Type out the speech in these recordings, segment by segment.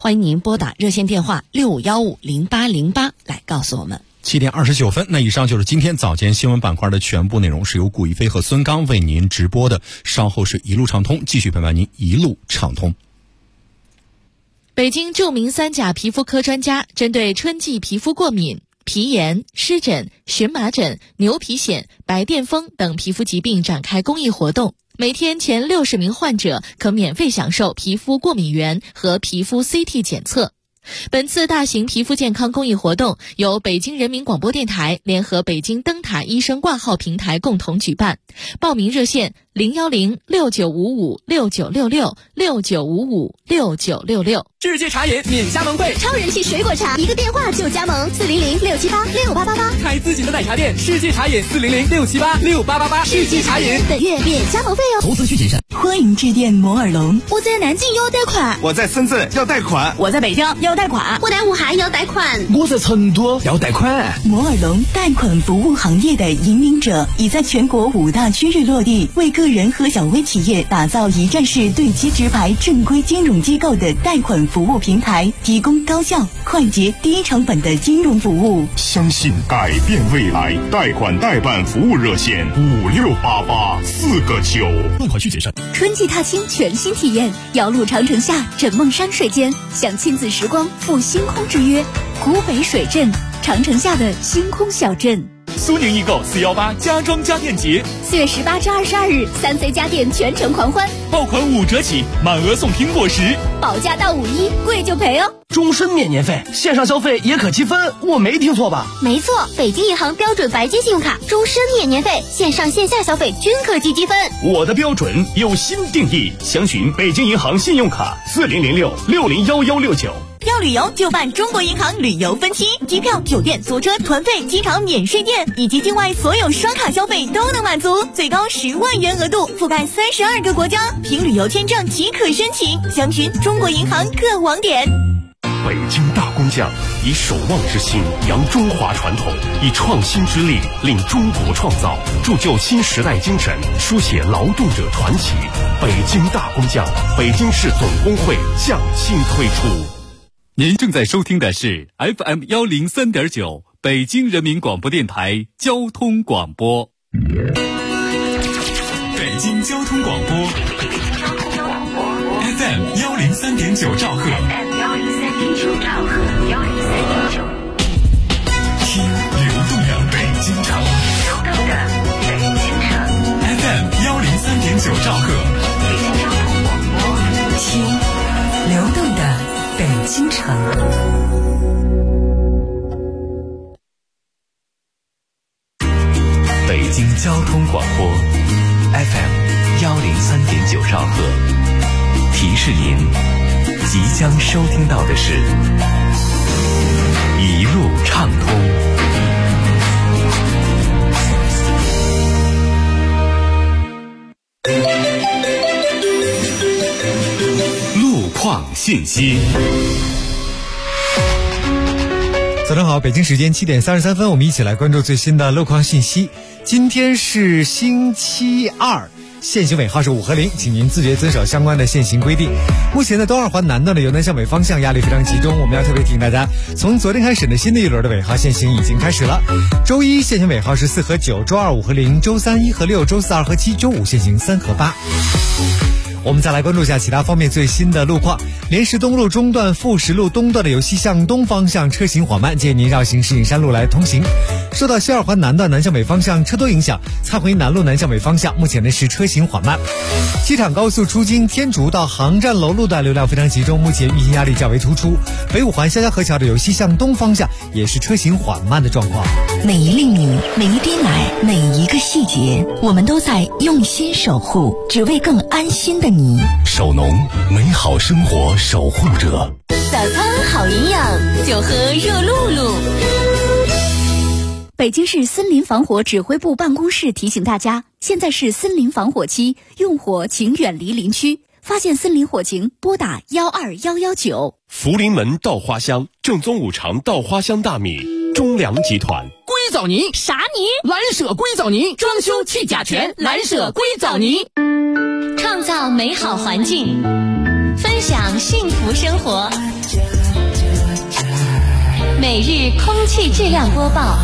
欢迎您拨打热线电话65150808来告诉我们。 7点29分，那以上就是今天早间新闻板块的全部内容，是由顾一飞和孙刚为您直播的。稍后是一路畅通，继续陪伴您一路畅通。 北京著名3甲皮肤科专家针对春季皮肤过敏、皮炎、湿疹、荨麻疹、牛皮癣、白癜风等皮肤疾病展开公益活动，每天前60名患者可免费享受皮肤过敏原和皮肤 CT 检测。本次大型皮肤健康公益活动由北京人民广播电台联合北京灯塔医生挂号平台共同举办，报名热线0106955696669556966。 世界茶饮免加盟会， 超人气水果茶，一个电话就加盟，400-678-6888， 开自己的奶茶店，世界茶饮400-678-6888，世界茶饮本月免加盟费哦。 投资需谨慎。 欢迎致电摩尔龙。 我在南京要贷款， 我在深圳要贷款， 我在北京要贷款， 我在武汉要贷款， 我在成都要贷款。 摩尔龙贷款服务行业的引领者，已在全国5大区域落地，为个人和小微企业打造一站式对接直排正规金融机构的贷款服务平台，提供高效、快捷、低成本的金融服务。 相信改变未来，贷款代办服务热线5688-4个9。 贷款需谨慎。 春季踏青全新体验，遥路长城下，枕梦山水间，享亲子时光，赴星空之约。古北水镇，长城下的星空小镇。 苏宁易购418家装家电节 ，4月18至22日，3C 家电全程狂欢， 爆款5折起，满额送苹果10， 保价到51，贵就赔哦。 终身免年费，线上消费也可积分，我没听错吧？ 没错，北京银行标准白金信用卡终身免年费，线上线下消费均可积积分。 我的标准有新定义，详询北京银行信用卡4006-601169。 要旅游就办中国银行旅游分期，机票、酒店、坐车、团费、机场免税店以及境外所有刷卡消费都能满足，最高10万元额度，覆盖32个国家，凭旅游签证即可申请。详询中国银行各网点。 北京大工匠以守望之心扬中华传统，以创新之力令中国创造，铸就新时代精神，书写劳动者传奇。北京大工匠，北京市总工会匠心推出。 您正在收听的是 FM103.9 北京人民广播电台交通广播。 北京交通广播 FM103.9 兆赫，听流动的北京城，FM103.9 兆赫， 听流动的北京城。 北京交通广播 FM103.9 兆赫，提示您即将收听到的是一路畅通。路况信息。 早上好，北京时间7点33分，我们一起来关注最新的路况信息。今天是星期二，限行尾号是5和0，请您自觉遵守相关的限行规定。目前的东二环南段的由南向北方向压力非常集中，我们要特别提醒大家，从昨天开始呢，新的一轮的尾号限行已经开始了。周一限行尾号是4和9，周二5和0，周三1和6，周四2和7，周五限行3和8。我们再来关注一下其他方面最新的路况。莲石东路中段富石路东段的由西向东方向车行缓慢，建议您绕行石景山路来通行。受到西二环南段南向北方向车多影响，蔡回南路南向北方向目前呢是车行缓慢。机场高速出京天竺到航站楼路段流量非常集中，目前运行压力较为突出。北五环潇潇河桥的由西向东方向也是车行缓慢的状况。 每一粒米，每一滴奶，每一个细节，我们都在用心守护，只为更安心的你。 守农，美好生活守护者。 早餐好营养，就喝热露露。北京市森林防火指挥部办公室提醒大家，现在是森林防火期，用火请远离林区，发现森林火情拨打12119。 福临门稻花香，正宗五常稻花香大米，中粮集团。 硅藻泥啥泥？ 蓝舍硅藻泥，装修去甲醛，蓝舍硅藻泥。 创造美好环境， 分享幸福生活。每日空气质量播报。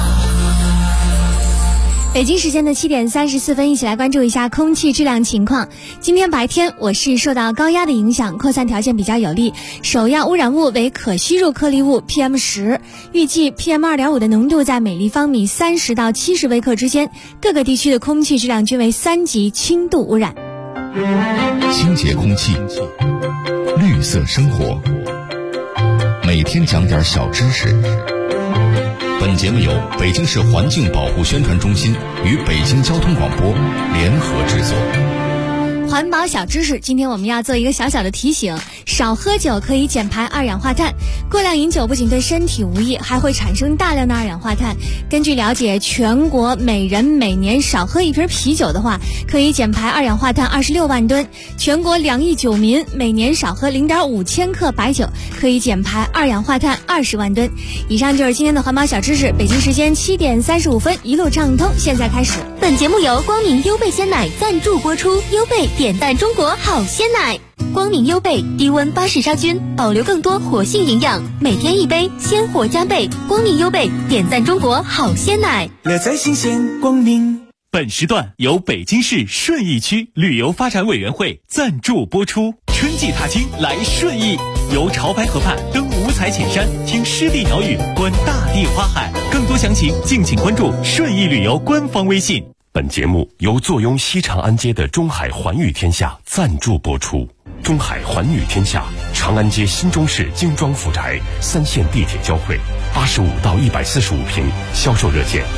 北京时间的7点34分，一起来关注一下空气质量情况。今天白天我市受到高压的影响，扩散条件比较有利，首要污染物为可吸入颗粒物 PM10，预计 PM2.5 的浓度在每立方米30到70微克之间，各个地区的空气质量均为3级轻度污染。 清洁空气，绿色生活，每天讲点小知识。本节目由北京市环境保护宣传中心与北京交通广播联合制作。 环保小知识，今天我们要做一个小小的提醒：少喝酒可以减排二氧化碳。过量饮酒不仅对身体无益，还会产生大量的二氧化碳。根据了解，全国每人每年少喝一瓶啤酒的话，可以减排二氧化碳26万吨。全国2亿9民每年少喝0.5千克白酒，可以减排二氧化碳20万吨。以上就是今天的环保小知识。北京时间7点35分，一路畅通，现在开始。 本节目由光明优贝鲜奶赞助播出，优贝点赞中国好鲜奶。光明优贝低温巴氏杀菌，保留更多活性营养，每天一杯，鲜活加倍。光明优贝点赞中国好鲜奶， 乐在新鲜光明。 本时段由北京市顺义区旅游发展委员会赞助播出。春季踏青来顺义，游潮白河畔，登五彩浅山，听湿地鸟语，观大地花海。更多详情敬请关注顺义旅游官方微信。 本节目由坐拥西长安街的中海环宇天下赞助播出。中海环宇天下，长安街新中式精装复宅，3线地铁交汇，85到145平，销售热线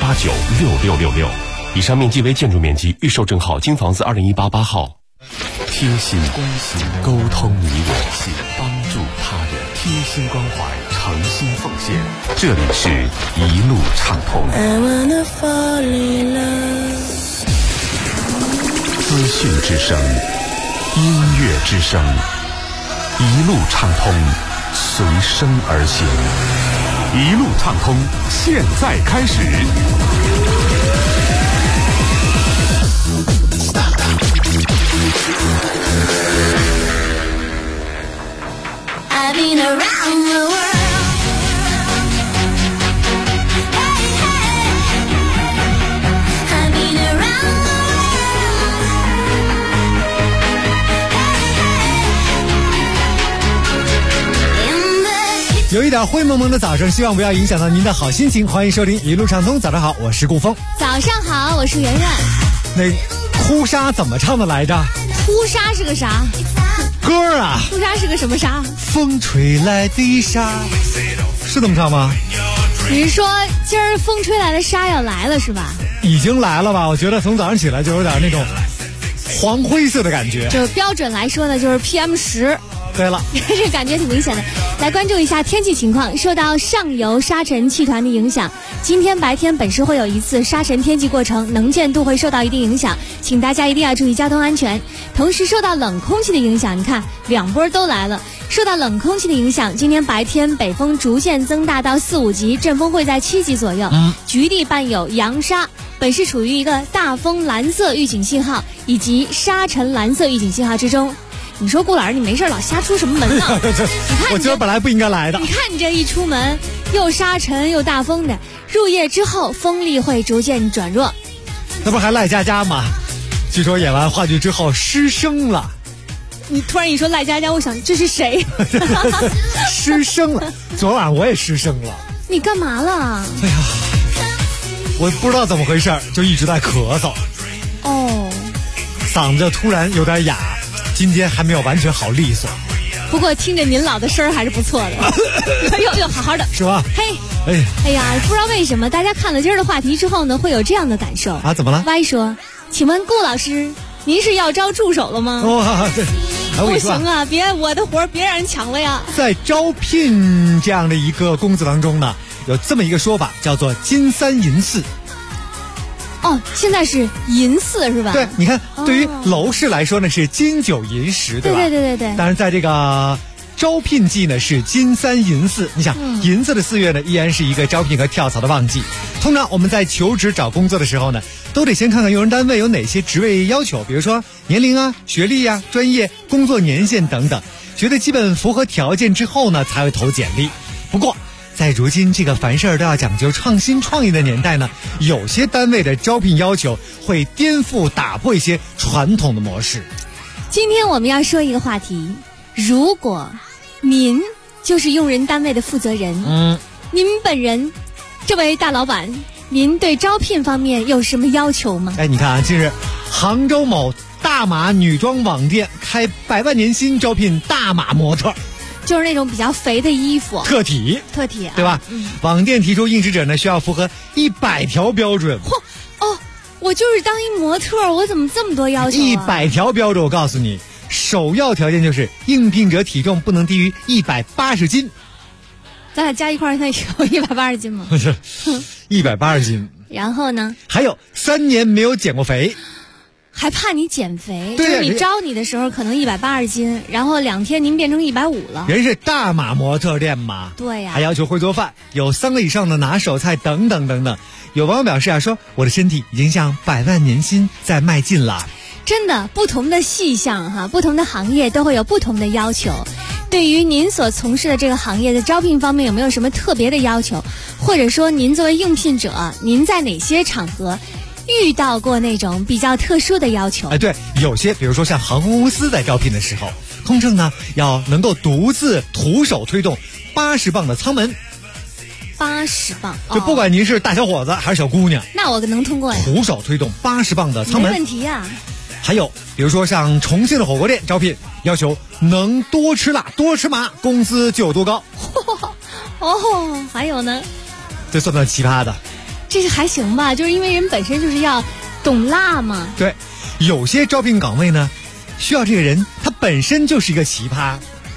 67896666。以上面积为建筑面积，预售证号京房子2018-8号。贴心关心，沟通你我心，帮助他人，贴心关怀，诚心奉献。这里是一路畅通。资讯之声，音乐之声，一路畅通，随声而行。一路畅通，现在开始。 I've been around the world. Hey, hey. I've been around the world. 有一点灰蒙蒙的早上，希望不要影响到您的好心情。欢迎收听一路畅通，早上好，我是顾峰。 早上好，我是圆圆。 那哭沙怎么唱的来着？ 哭沙是个啥？ 歌啊！ 哭沙是个什么沙？ 风吹来的沙，是这么唱吗？ 你是说今儿风吹来的沙要来了是吧？ 已经来了吧？我觉得从早上起来就有点那种黄灰色的感觉。 就标准来说呢，就是 PM10。 对了， 这感觉挺明显的。来关注一下天气情况，受到上游沙尘气团的影响，今天白天本市会有一次沙尘天气过程，能见度会受到一定影响，请大家一定要注意交通安全。同时受到冷空气的影响，你看两波都来了。受到冷空气的影响，今天白天北风逐渐增大到4、5级，阵风会在7级左右，局地伴有扬沙。本市处于一个大风蓝色预警信号以及沙尘蓝色预警信号之中。你说顾老师，你没事老瞎出什么门呢？你看我觉得本来不应该来的。 你看你这一出门，又沙尘又大风的，入夜之后风力会逐渐转弱。 那不还赖佳佳吗？据说演完话剧之后失声了。 你突然一说赖佳佳，我想这是谁？ 失声了。昨晚我也失声了。 你干嘛了？ 哎呀，我不知道怎么回事，就一直在咳嗽。 哦， 嗓子突然有点哑。今天还没有完全好利索， 不过听着您老的声儿还是不错的，又好好的， 是吧？ 嘿，哎呀，不知道为什么大家看了今儿的话题之后呢，会有这样的感受啊？怎么了 ？Y 说，请问顾老师，您是要招助手了吗？ 不行啊，别我的活别让人抢了呀！ 在招聘这样的一个工作当中呢，有这么一个说法，叫做金3银4。 哦，现在是银4是吧？ 对，你看，对于楼市来说呢是金9银10，对吧？ 对。 但是在这个招聘季呢是金3银4。你想，银子的4月呢依然是一个招聘和跳槽的旺季。 通常我们在求职找工作的时候呢，都得先看看用人单位有哪些职位要求，比如说年龄啊、学历啊、专业、工作年限等等，觉得基本符合条件之后呢，才会投简历。不过在如今这个凡事都要讲究创新创意的年代呢，有些单位的招聘要求会颠覆打破一些传统的模式。 今天我们要说一个话题，如果您就是用人单位的负责人，您本人这位大老板，您对招聘方面有什么要求吗？ 你看啊，近日杭州某大码女装网店开100万年薪招聘大码模特， 就是那种比较肥的衣服， 特体啊， 对吧？网店提出应试者呢需要符合100条标准。 我就是当一模特，我怎么这么多要求 ？100条标准，我告诉你，首要条件就是应聘者体重不能低于180斤。 咱俩加一块儿，那有180斤吗？ 不是，180斤。 然后呢？ 还有3年没有减过肥。 还怕你减肥？ 对， 就是你招你的时候可能180斤，然后2天您变成150了。 人是大码模特店嘛， 对呀， 还要求会做饭，有3个以上的拿手菜等等等等。有网友表示说我的身体已经向100万年薪在迈进了。 真的，不同的细项不同的行业都会有不同的要求。对于您所从事的这个行业的招聘方面，有没有什么特别的要求？或者说您作为应聘者，您在哪些场合遇到过那种比较特殊的要求？ 对，有些比如说像航空公司在招聘的时候，空乘呢要能够独自徒手推动80磅的舱门。 80磅， 就不管您是大小伙子还是小姑娘， 那我能通过呀。 徒手推动80磅的舱门， 没问题呀。 还有比如说像重庆的火锅店招聘，要求能多吃辣多吃麻，工资就有多高。 还有呢？ 这算不算奇葩的？ 这是还行吧，就是因为人本身就是要懂辣嘛。 对，有些招聘岗位呢，需要这个人他本身就是一个奇葩，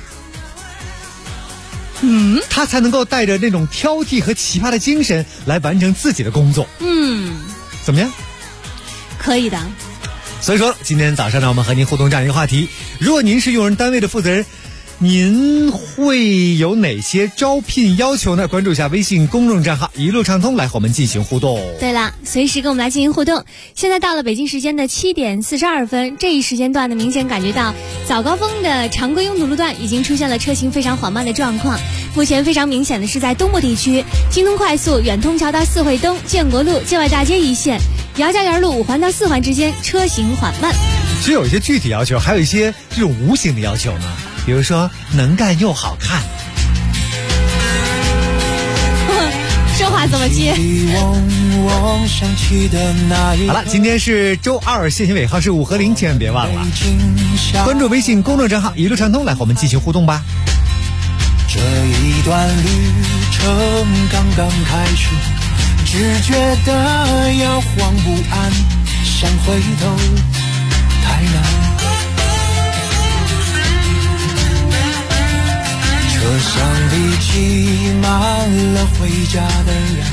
他才能够带着那种挑剔和奇葩的精神来完成自己的工作。怎么样？ 可以的。 所以说今天早上呢，我们和您互动这样一个话题，如果您是用人单位的负责人，您会有哪些招聘要求呢？关注一下微信公众账号一路畅通，来和我们进行互动。 对了，随时跟我们来进行互动。现在到了北京时间的7点42分，这一时间段呢，明显感觉到早高峰的常规拥堵路段已经出现了车行非常缓慢的状况。目前非常明显的是在东部地区，京通快速远通桥到四惠东、建国路、界外大街一线、姚家园路5环到4环之间车行缓慢。 其实有一些具体要求，还有一些这种无形的要求呢，比如说能干又好看。 这话怎么接？ 好了，今天是周2，限行尾号是5和0，千万别忘了关注微信公众账号一路畅通，来和我们进行互动吧。 这一段旅程刚刚开始，只觉得摇晃不安，想回头太难。车厢里挤满了回家的人，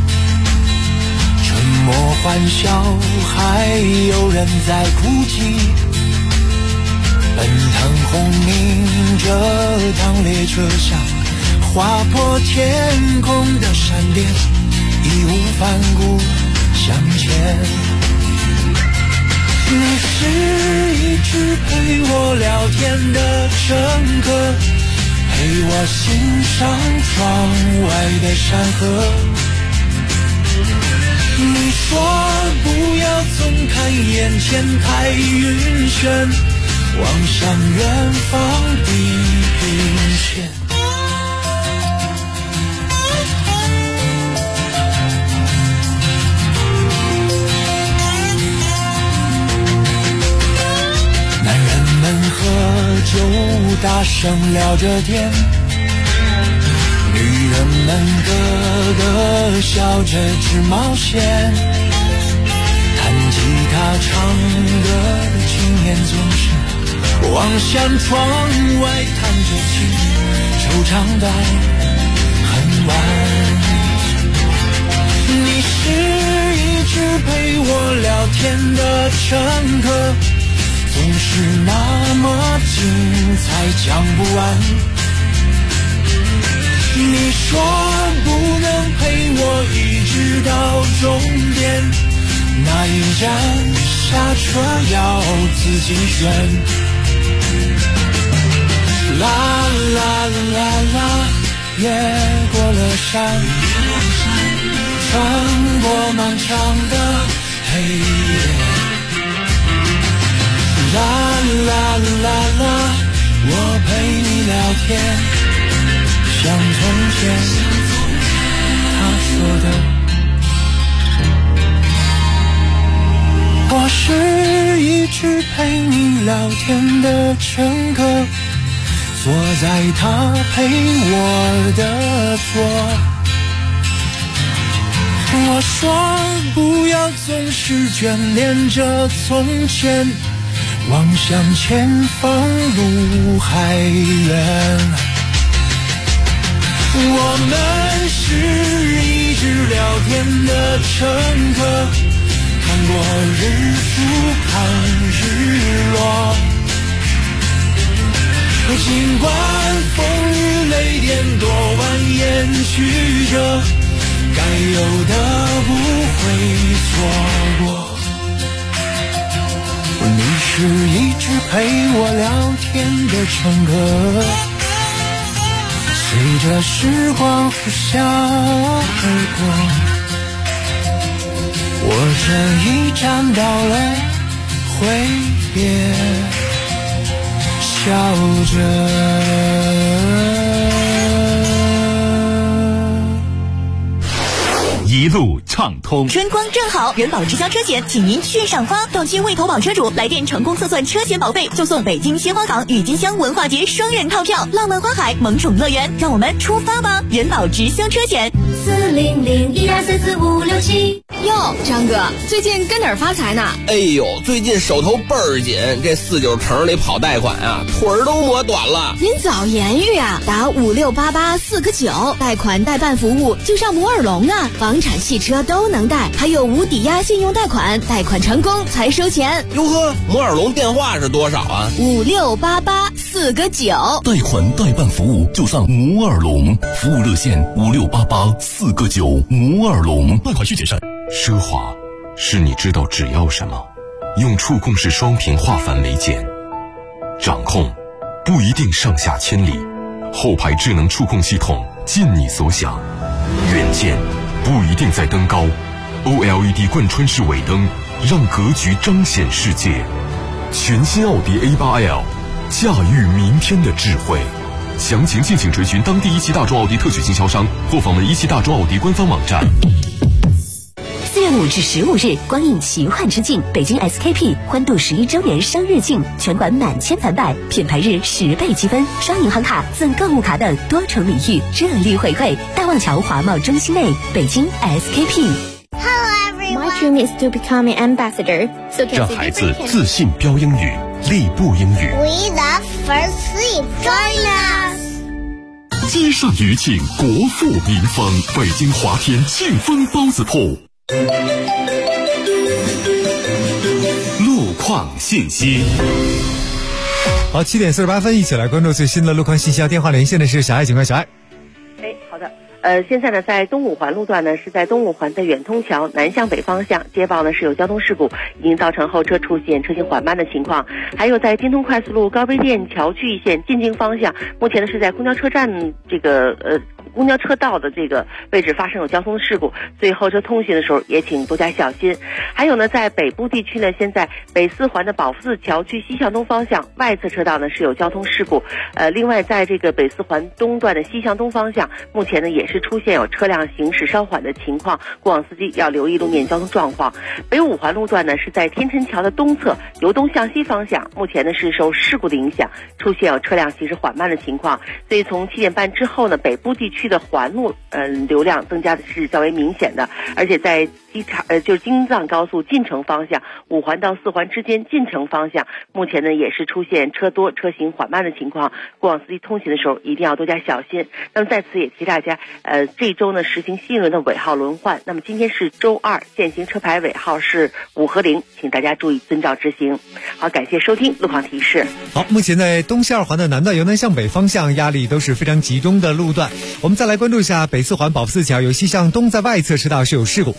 沉默欢笑，还有人在哭泣。奔腾轰鸣着趟列车下，划破天空的闪电，义无反顾向前。你是一直陪我聊天的乘客，陪我欣赏窗外的山河。你说不要总看眼前太晕眩，望向远方地平线。男人们喝酒大声聊着天，女人们咯咯笑着直冒险，弹吉他唱歌的青年总是望向窗外弹着琴，惆怅到很晚。你是一直陪我聊天的乘客，总是那么精彩讲不完。你说不能陪我一直到终点，哪一站下车要自己选。啦啦啦啦，越过了山，穿过漫长的黑夜。啦啦啦啦，我陪你聊天，像从前他说的。我是一直陪你聊天的乘客，坐在他陪我的座。我说不要总是眷恋着从前，望向前方路还远。我们是一直聊天的乘客，看过日出看日落，尽管风雨雷电多蜿蜒曲折，该有的不会错过。你是一直陪我聊天的乘客，随着时光呼啸而过。我这一站到了，挥别，笑着。一路畅通， 春光正好，人保直销车险，请您去上发。到期未投保车主来电成功测算车险保费，就送北京鲜花港郁金香文化节双人套票，浪漫花海萌宠乐园。让我们出发吧！人保直销车险，40012445567。 哟，张哥，最近跟哪儿发财呢？ 哎呦，最近手头倍儿紧，这49城里跑贷款啊，腿儿都磨短了。 您早言语啊，打5688-4个9，贷款代办服务就上摩尔龙啊，房产汽车都能贷，还有无抵押信用贷款，贷款成功才收钱。 哟呵，摩尔龙电话是多少啊 ？5688-4个9， 贷款代办服务就上摩尔龙，服务热线5688-4个9，摩尔龙，贷款需谨慎。 奢华是你知道只要什么，用触控式双屏化繁为简。掌控不一定上下千里，后排智能触控系统尽你所想。远见不一定在登高， OLED 贯穿式尾灯让格局彰显世界。全新奥迪 A8L， 驾驭明天的智慧。详情敬请垂询当地一汽大众奥迪特许经销商或访问一汽大众奥迪官方网站。 4月5至15日，光影奇幻之境，北京 SKP 欢度11周年生日庆，全馆满千返百，品牌日10倍积分，刷银行卡赠购物卡等多重礼遇，热力回馈。大望桥华贸中心内，北京 SKP。My dream is to become an ambassador. 让孩子自信标英语，立步英语。 We love first sleep. Join us. 积善余庆，国富民丰。北京华天庆丰包子铺。 路况信息。 好，7点48分，一起来关注最新的路况信息。电话连线的是小爱警官，小爱。 好的。现在呢，在东五环路段呢，是在东五环的远通桥南向北方向接报呢是有交通事故，已经造成后车出现车行缓慢的情况。还有在京通快速路高碑店桥区一线进京方向，目前呢是在公交车站公交车道的这个位置发生有交通事故，所以后车通行的时候也请多加小心。还有呢，在北部地区呢，现在北四环的宝福寺桥区西向东方向外侧车道呢是有交通事故。另外在这个北四环东段的西向东方向，目前呢也是出现有车辆行驶稍缓的情况，过往司机要留意路面交通状况。北五环路段呢是在天辰桥的东侧由东向西方向，目前呢是受事故的影响，出现有车辆行驶缓慢的情况，所以从7点半之后呢，北部地区的环路流量增加的是较为明显的，而且在就是京藏高速进城方向5环到4环之间进城方向，目前呢也是出现车多车行缓慢的情况，过往司机通行的时候一定要多加小心。那么在此也提大家，这一周呢实行新一轮的尾号轮换，那么今天是周二，现行车牌尾号是5和0，请大家注意遵照执行。好，感谢收听路况提示。 好，目前在东西2环的南段由南向北方向压力都是非常集中的路段，我们再来关注一下北四环宝福寺桥由西向东在外侧车道是有事故，北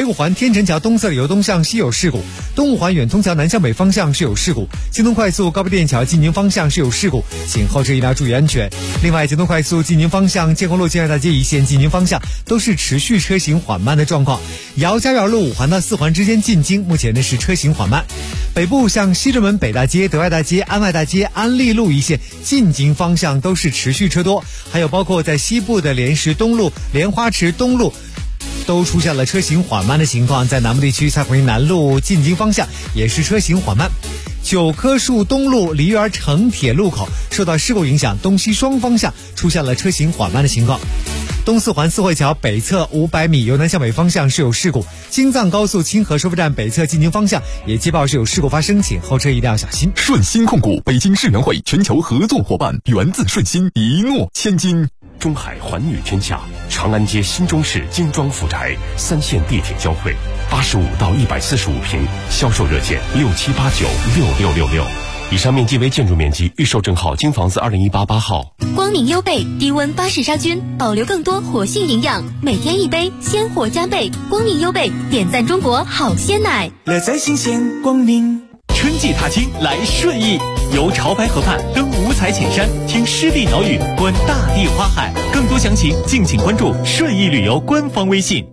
五环天成桥东侧由东向西有事故，东五环远通桥南向北方向是有事故，京东快速高碑店桥进宁方向是有事故，请后车一定要注意安全。另外，京东快速进宁方向建国路建二大街一线进宁方向都是持续车行缓慢的状况。姚家园路五环到四环之间进京目前呢是车行缓慢。北部向西直门北大街、德外大街、安外大街、安利路一线进京方向都是持续车多，还有包括在西部的莲石东路、莲花池东路都出现了车行缓慢的情况。在南部地区，蔡邳南路进京方向也是车行缓慢。九棵树东路梨园城铁路口受到事故影响，东西双方向出现了车行缓慢的情况。东四环四惠桥北侧500米由南向北方向是有事故，京藏高速清河收费站北侧进京方向也接报是有事故发生，请后车一定要小心。 顺鑫控股北京世园会全球合作伙伴，源自顺鑫，一诺千金。中海环宇天下，长安街新中式精装富宅，3线地铁交汇，85到145平，销售热线67896666。以上面积为建筑面积，预售证号京房子2018号。 光明优贝低温巴氏杀菌，保留更多活性营养，每天一杯，鲜活加倍。光明优贝点赞中国好鲜奶， 乐在新鲜光明。春季踏青来顺义，游潮白河畔，登五彩浅山，听湿地鸟语，观大地花海。更多详情敬请关注顺义旅游官方微信。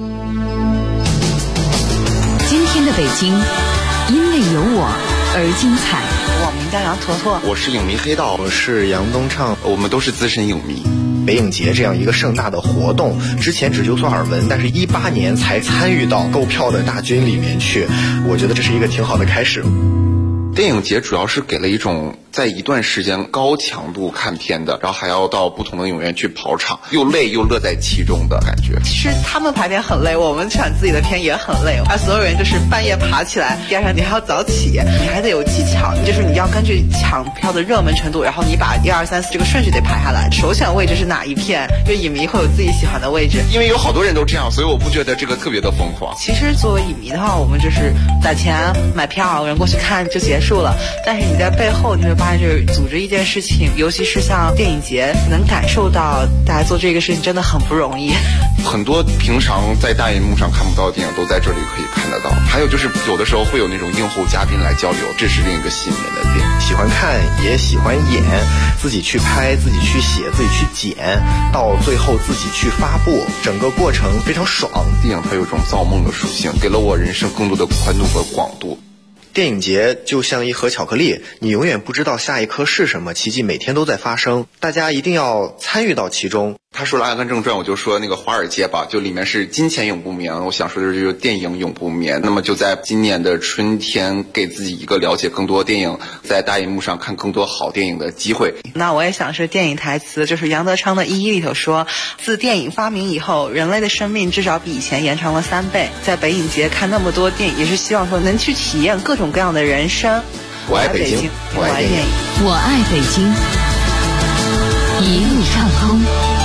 今天的北京，因为有我而精彩。 我名叫杨坨坨， 我是影迷黑道， 我是杨东畅， 我们都是资深影迷。 北影节这样一个盛大的活动，之前只有所耳闻，但是18年才参与到购票的大军里面去，我觉得这是一个挺好的开始。 电影节主要是给了一种在一段时间高强度看片的，然后还要到不同的影院去跑场，又累又乐在其中的感觉。 其实他们排片很累，我们选自己的片也很累，所有人就是半夜爬起来，第二天你还要早起，你还得有技巧，就是你要根据抢票的热门程度，然后你把1、2、3、4这个顺序得排下来，首选位置是哪一片，就影迷会有自己喜欢的位置。 因为有好多人都这样，所以我不觉得这个特别的疯狂。 其实作为影迷的话，我们就是攒钱买票，人过去看就结束了。但是你在背后，你会发现就是组织一件事情，尤其是像电影节，能感受到大家做这个事情真的很不容易。 很多平常在大荧幕上看不到的电影都在这里可以看得到。还有就是有的时候会有那种映后嘉宾来交流，这是另一个吸引人的点。喜欢看也喜欢演，自己去拍，自己去写，自己去剪，到最后自己去发布，整个过程非常爽。电影它有一种造梦的属性，给了我人生更多的宽度和广度。电影节就像一盒巧克力，你永远不知道下一颗是什么，奇迹每天都在发生，大家一定要参与到其中。他说了《阿甘正传》，我就说那个华尔街吧，就里面是金钱永不眠，我想说的就是电影永不眠。那么就在今年的春天，给自己一个了解更多电影，在大荧幕上看更多好电影的机会。那我也想是电影台词，就是杨德昌的《一一》里头说，自电影发明以后，人类的生命至少比以前延长了3倍。在北影节看那么多电影，也是希望说能去体验各种各样的人生。我爱北京，我爱电影， 我爱北京，一路畅通。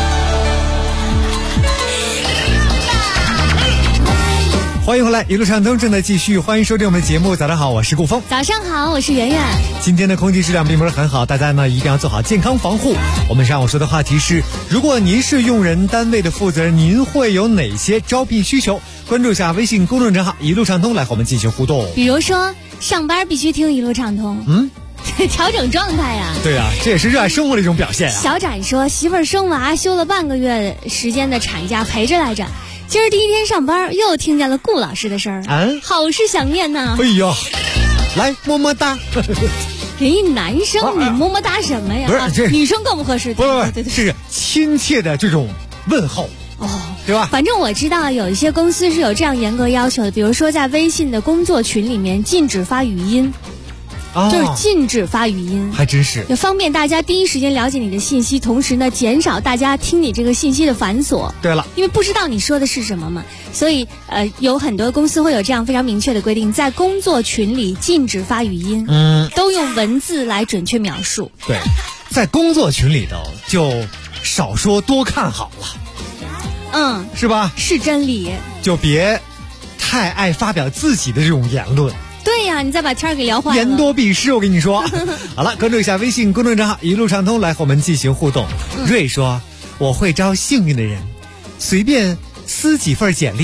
欢迎回来，一路畅通正在继续，欢迎收听我们的节目。早上好，我是顾峰。 早上好，我是圆圆。 今天的空气质量并不是很好，大家呢一定要做好健康防护。我们上午说的话题是，如果您是用人单位的负责人，您会有哪些招聘需求？关注一下微信公众账号一路畅通，来和我们进行互动。 比如说上班必须听一路畅通，调整状态呀。 对啊，这也是热爱生活的一种表现啊。 小展说，媳妇儿生娃休了半个月时间的产假陪着来着，今儿第一天上班，又听见了顾老师的声儿，好是想念呐。 哎呦，来么么哒。 人一男生，你么么哒什么呀？ 不是， 女生更不合适。 不，是亲切的这种问候。对吧？ 反正我知道有一些公司是有这样严格要求的，比如说在微信的工作群里面禁止发语音。就是禁止发语音， 还真是， 也方便大家第一时间了解你的信息，同时呢，减少大家听你这个信息的繁琐。 对了， 因为不知道你说的是什么嘛，所以有很多公司会有这样非常明确的规定，在工作群里禁止发语音，都用文字来准确描述。 对，在工作群里头就少说多看好了，是吧？ 是真理， 就别太爱发表自己的这种言论。 对呀，你再把天儿给聊坏了。 言多必失，我跟你说。好了，关注一下微信公众账号一路畅通，来和我们进行互动。瑞说，我会招幸运的人，随便撕几份简历，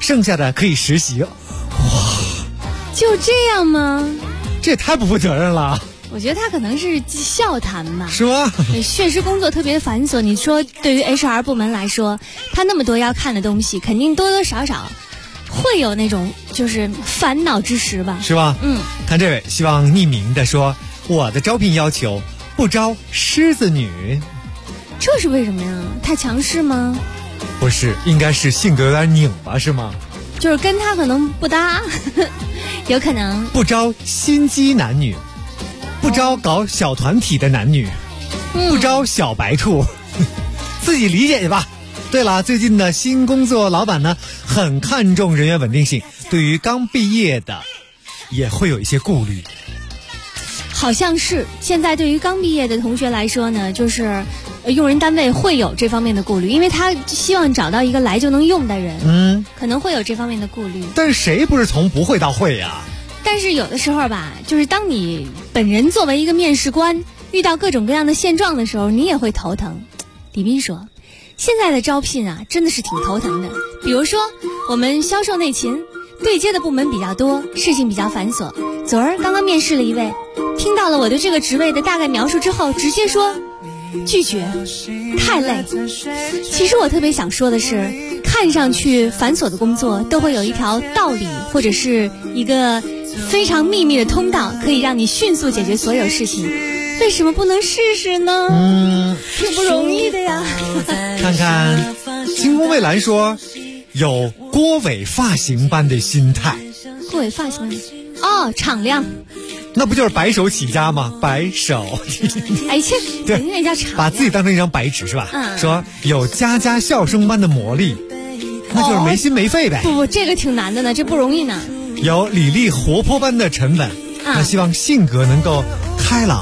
剩下的可以实习。哇， 就这样吗？ 这也太不负责任了。 我觉得他可能是笑谈吧。 是吗？ 确实工作特别繁琐。你说对于 HR 部门来说，他那么多要看的东西，肯定多多少少会有那种就是烦恼之时吧。 是吧？看这位希望匿名的说，我的招聘要求不招狮子女。 这是为什么呀？太强势吗？ 不是，应该是性格有点拧巴，是吗？ 就是跟他可能不搭，有可能。 不招心机男女，不招搞小团体的男女，不招小白兔，自己理解去吧。对了，最近的新工作老板呢，很看重人员稳定性，对于刚毕业的也会有一些顾虑。 好像是现在对于刚毕业的同学来说呢，就是用人单位会有这方面的顾虑，因为他希望找到一个来就能用的人，可能会有这方面的顾虑。 但是谁不是从不会到会呀？ 但是有的时候吧，就是当你本人作为一个面试官，遇到各种各样的现状的时候，你也会头疼。李斌说，现在的招聘啊，真的是挺头疼的。比如说我们销售内勤对接的部门比较多，事情比较繁琐。昨儿刚刚面试了一位，听到了我对这个职位的大概描述之后，直接说拒绝，太累。其实我特别想说的是，看上去繁琐的工作都会有一条道理，或者是一个非常秘密的通道，可以让你迅速解决所有事情。为什么不能试试呢？挺不容易的呀。 看看清宫蔚蓝说，有郭伟发型般的心态。 郭伟发型敞亮。 那不就是白手起家吗？白手。 哎，对，人家长， 把自己当成一张白纸是吧？说有家家笑声般的魔力，那就是没心没肺呗。 不，这个挺难的呢，这不容易呢。 有李丽活泼般的沉稳，那希望性格能够开朗、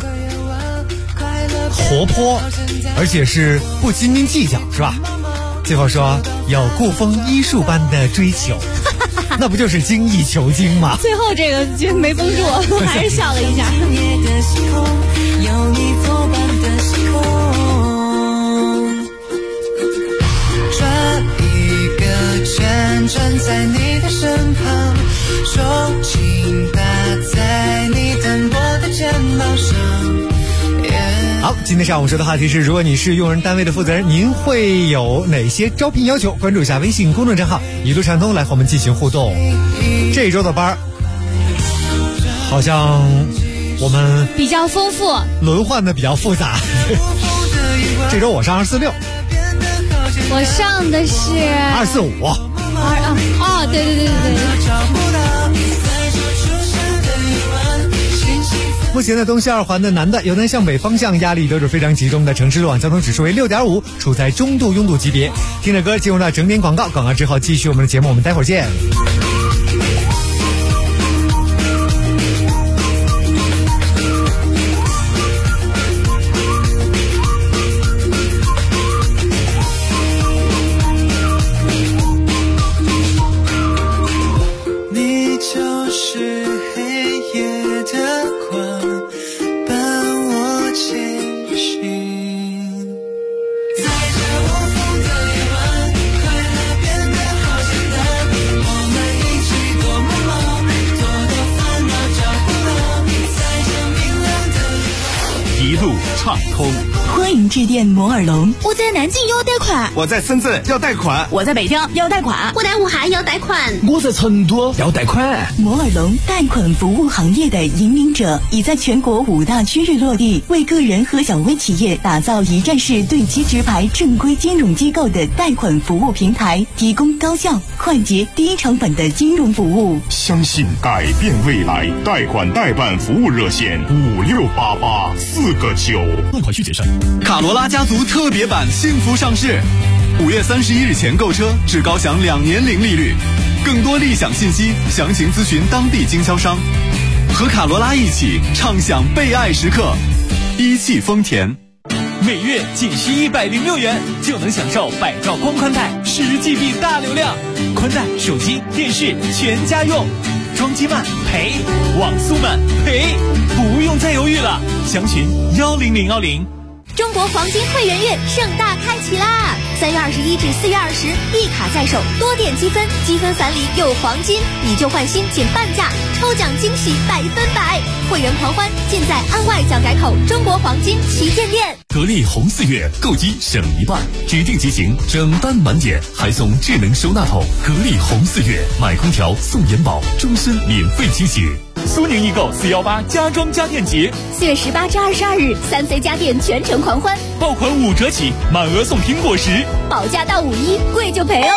活泼，而且是不斤斤计较，是吧？最后说有顾风医术般的追求，那不就是精益求精吗？ 最后这个就没绷住，还是笑了一下。 转一个圈，站在你的身旁，手轻搭在你单薄的肩膀上。 好，今天上午说的话题是，如果你是用人单位的负责人，您会有哪些招聘要求？关注一下微信公众账号一路畅通，来和我们进行互动。这一周的班好像我们比较丰富， 轮换的比较复杂。这周我上246， 我上的是 245。 对。 目前在东西2环的南的由南向北方向压力都是非常集中的，城市路网交通指数为6.5，处在中度拥堵级别。听着歌进入到整点广告，广告之后继续我们的节目，我们待会儿见。 你就是黑夜的光，伴我前行。在这无风的夜晚，快乐变得好简单。我们一起多么忙，多多烦恼找不到。在这明亮的夜晚， 一路畅通。 欢迎致电摩尔龙。 我在南京要贷款， 我在深圳要贷款， 我在北京要贷款， 我在武汉要贷款， 我在成都要贷款。 摩尔龙贷款服务行业的引领者，已在全国5大区域落地，为个人和小微企业打造一站式对接直排正规金融机构的贷款服务平台，提供高效、快捷、低成本的金融服务。 相信改变未来，贷款代办服务热线5688 4个9。 贷款需谨慎。卡罗拉家族特别版幸福上市，5月31日前购车至高享2年零利率，更多立享信息详情咨询当地经销商。和卡罗拉一起畅享被爱时刻，一汽丰田。每月仅需106元就能享受百兆光宽带10GB 大流量，宽带、手机、电视全家用，装机慢赔，网速慢赔，不用再犹豫了，详询10010。 中国黄金会员月盛大开启啦！3月 21至4月20，一卡在手，多点积分，积分返礼有黄金，以旧换新减半价，抽奖惊喜100%，会员狂欢尽在安外小改口中国黄金旗舰店。 格力红4月购机省1半，指定机型整单满减，还送智能收纳桶。格力红4月买空调送延保，终身免费清洗。苏宁易购418家装家电节 ，4月18至22日，3C 家电全程狂欢， 爆款5折起，满额送苹果10， 保价到51，贵就赔哦。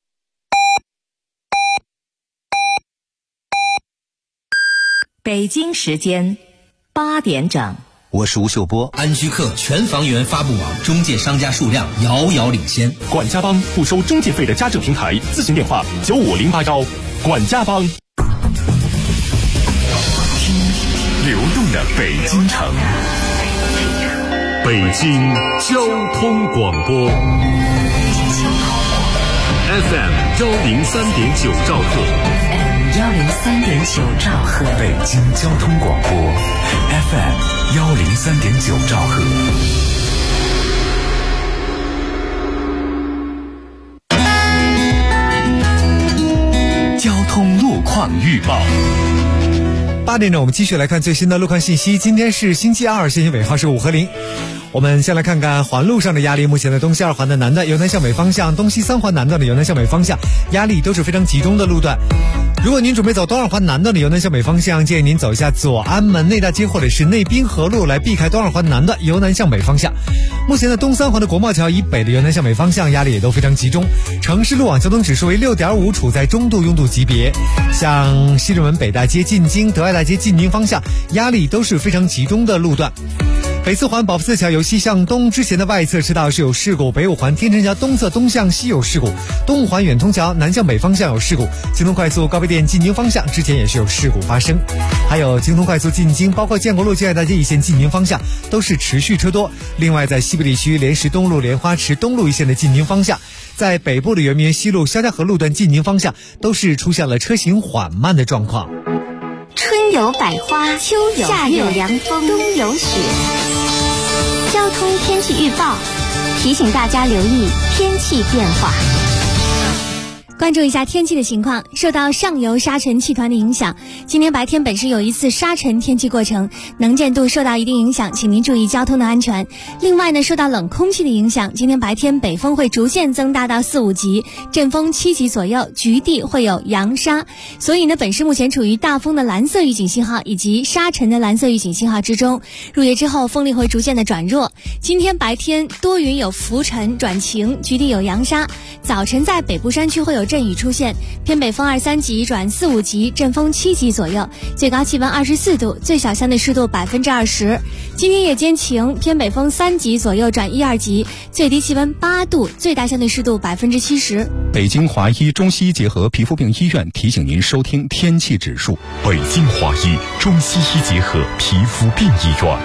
北京时间8点整。 我是吴秀波。 安居客全房源发布网中介商家数量遥遥领先。 管家帮不收中介费的家政平台，咨询电话9508管家帮。听流动的北京城，北京交通广播 FM 103.9兆赫。 103.9兆赫， 北京交通广播 FM 103.9兆赫。 交通路况预报。 8点整，我们继续来看最新的路况信息。今天是星期二，限行尾号是5和0。我们先来看看环路上的压力。目前的东西2环的南段由南向北方向，东西3环南段的由南向北方向，压力都是非常集中的路段。如果您准备走东2环南段的由南向北方向，建议您走一下左安门内大街或者是内滨河路，来避开东2环南段由南向北方向。目前的东3环的国贸桥以北的由南向北方向，压力也都非常集中。城市路网交通指数为6.5，处在中度拥堵级别。像西直门北大街进京、德爱大街进京方向，压力都是非常集中的路段。北4环保福寺桥由西向东之前的外侧车道是有事故，北5环天成桥东侧东向西有事故，东5环远通桥南向北方向有事故，京通快速高碑店进京方向之前也是有事故发生。还有京通快速进京，包括建国路建爱大街一线进京方向都是持续车多。另外在西部地区，莲石东路莲花池东路一线的进京方向，在北部的圆明园西路肖家河路段进京方向都是出现了车行缓慢的状况。 春有百花，秋有夏有凉风，冬有雪。交通天气预报提醒大家留意天气变化。 关注一下天气的情况，受到上游沙尘气团的影响，今天白天本市有一次沙尘天气过程，能见度受到一定影响，请您注意交通的安全。另外呢，受到冷空气的影响，今天白天北风会逐渐增大到4、5级，阵风7级左右，局地会有扬沙。所以呢，本市目前处于大风的蓝色预警信号以及沙尘的蓝色预警信号之中。入夜之后，风力会逐渐的转弱。今天白天多云有浮尘转晴，局地有扬沙。早晨在北部山区会有阵雨出现，偏北风2、3级转4、5级，阵风7级左右，最高气温24度，最小相对湿度20%。今天夜间晴，偏北风3级左右转1、2级，最低气温8度，最大相对湿度70%。 北京华医中西医结合皮肤病医院提醒您收听天气指数。 北京华医中西医结合皮肤病医院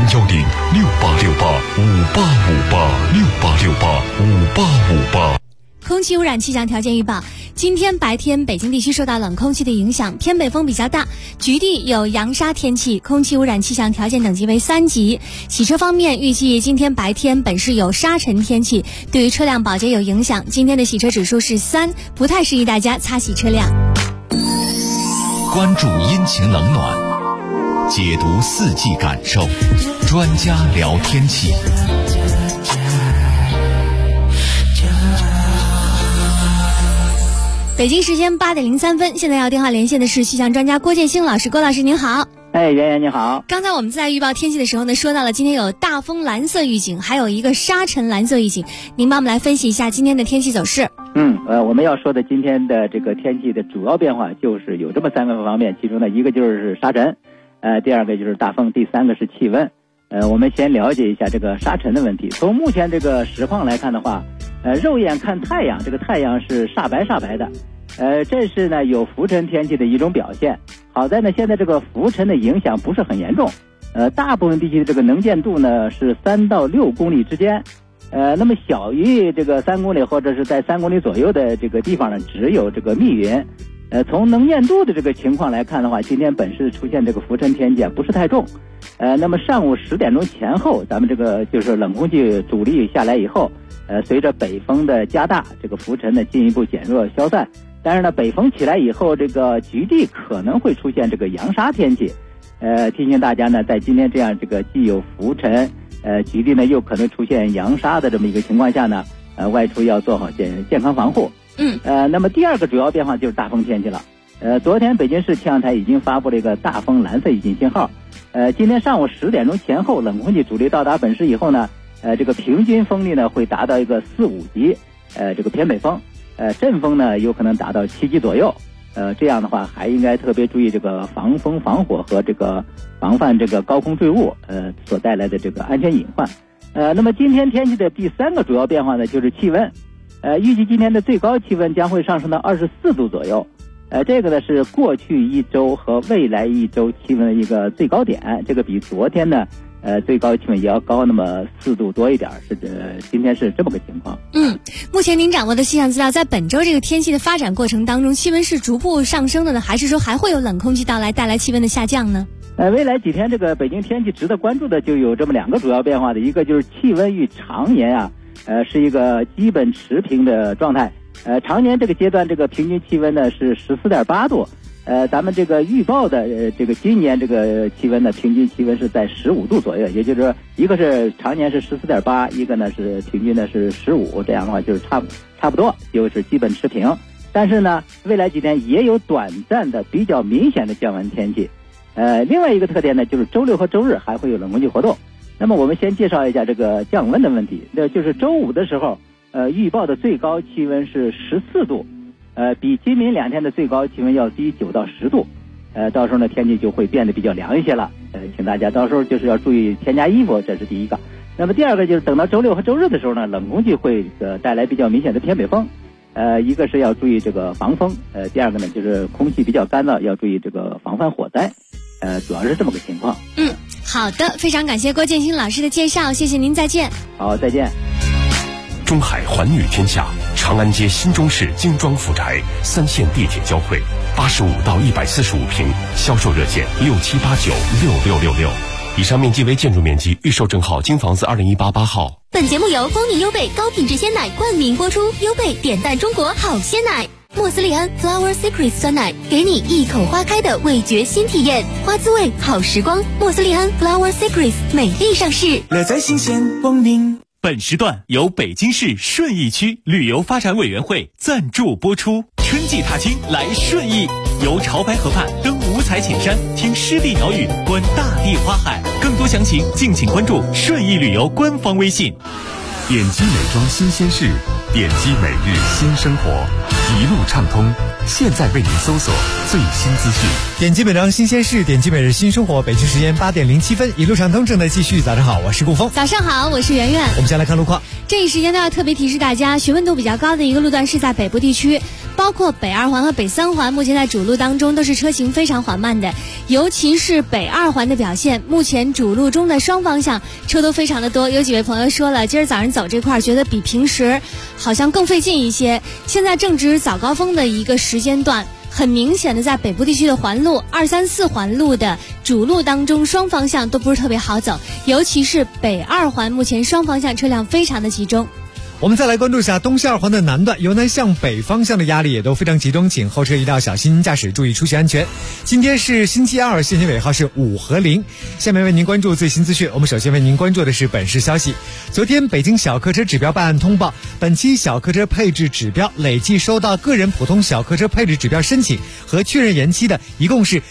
，0106868586858 空气污染气象条件预报，今天白天北京地区受到冷空气的影响，偏北风比较大，局地有扬沙天气，空气污染气象条件等级为3级。洗车方面，预计今天白天本市有沙尘天气，对于车辆保洁有影响，今天的洗车指数是3，不太适宜大家擦洗车辆。 关注阴晴冷暖，解读4季感受，专家聊天气。 北京时间8点03分，现在要电话连线的是气象专家郭建兴老师。郭老师您好。 圆圆你好。 刚才我们在预报天气的时候呢，说到了今天有大风蓝色预警，还有一个沙尘蓝色预警，您帮我们来分析一下今天的天气走势。 我们要说的今天的这个天气的主要变化就是有这么3个方面，其中呢一个就是沙尘，第二个就是大风，第三个是气温。我们先了解一下这个沙尘的问题。从目前这个实况来看的话，肉眼看太阳，这个太阳是煞白的，这是呢有浮尘天气的一种表现。好在呢现在这个浮尘的影响不是很严重，大部分地区的这个能见度呢是3到6公里之间，那么小于这个3公里或者是在3公里左右的这个地方呢，只有这个密云。 从能见度的这个情况来看的话，今天本市出现这个浮尘天气不是太重。那么上午10点钟前后，咱们这个就是冷空气主力下来以后，随着北风的加大，这个浮尘呢进一步减弱消散。但是呢，北风起来以后，这个局地可能会出现这个扬沙天气。提醒大家呢，在今天这样这个既有浮尘，局地呢又可能出现扬沙的这么一个情况下呢，外出要做好健康防护。那么第二个主要变化就是大风天气了。昨天北京市气象台已经发布了一个大风蓝色预警信号。今天上午10点钟前后，冷空气主力到达本市以后呢，这个平均风力呢会达到一个4、5级，这个偏北风，阵风呢有可能达到7级左右。这样的话还应该特别注意这个防风防火和这个防范这个高空坠物所带来的这个安全隐患。那么今天天气的第3个主要变化呢就是气温。预计今天的最高气温将会上升到24度左右。这个呢是过去一周和未来一周气温的一个最高点，这个比昨天呢最高气温也要高那么4度多一点，今天是这么个情况。 目前您掌握的气象资料，在本周这个天气的发展过程当中，气温是逐步上升的呢，还是说还会有冷空气到来带来气温的下降呢？ 未来几天这个北京天气值得关注的就有这么2个主要变化的，一个就是气温与常年是一个基本持平的状态。常年这个阶段这个平均气温呢是14.8度。咱们这个预报的这个今年这个气温的平均气温是在15度左右，也就是说一个是常年是14.8，一个呢是平均的是15，这样的话就是差不多，就是基本持平。但是呢，未来几天也有短暂的比较明显的降温天气。另外一个特点呢，就是周6和周日还会有冷空气活动。那么我们先介绍一下这个降温的问题，就是周5的时候，预报的最高气温是14度。比今明2天的最高气温要低9到10度，到时候呢天气就会变得比较凉一些了。请大家到时候就是要注意添加衣服，这是第一个。那么第二个就是等到周6和周日的时候呢，冷空气会带来比较明显的偏北风，一个是要注意这个防风，第二个呢就是空气比较干燥，要注意这个防范火灾，主要是这么个情况。 好的，非常感谢郭建新老师的介绍，谢谢您，再见。 好，再见。 中海环宇天下，长安街新中式精装富宅，3线地铁交汇，85到145平，销售热线67896666。以上面积为建筑面积，预售证号京房子2018-8号。 本节目由丰宁优贝高品质鲜奶冠名播出，优贝点赞中国好鲜奶。莫斯利安 Flower Secrets 酸奶，给你一口花开的味觉新体验，花滋味好时光。莫斯利安 Flower Secrets 美丽上市， 乐在新鲜光临。 本时段由北京市顺义区旅游发展委员会赞助播出。春季踏青来顺义，游潮白河畔，登五彩浅山，听湿地鸟语，观大地花海。更多详情敬请关注顺义旅游官方微信。 点击美妆新鲜事，点击每日新生活，一路畅通。现在为您搜索最新资讯。 点击美妆新鲜事，点击每日新生活。北京时间8点07分，一路畅通正在继续。早上好，我是顾峰。 早上好，我是圆圆。 我们先来看路况。 这一时间呢，要特别提示大家，询问度比较高的一个路段是在北部地区，包括北2环和北3环，目前在主路当中都是车行非常缓慢的，尤其是北2环的表现，目前主路中的双方向车都非常的多。有几位朋友说了，今儿早上走这块觉得比平时好像更费劲一些。现在正值早高峰的一个时间段，很明显的在北部地区的环路2、3、4环路的主路当中，双方向都不是特别好走，尤其是北2环，目前双方向车辆非常的集中。 我们再来关注一下东西2环的南段，由南向北方向的压力也都非常集中，请后车一定要小心驾驶，注意出行安全。今天是星期2，限行尾号是5和0。下面为您关注最新资讯，我们首先为您关注的是本市消息。昨天北京小客车指标办案通报，本期小客车配置指标累计收到个人普通小客车配置指标申请和确认延期的一共是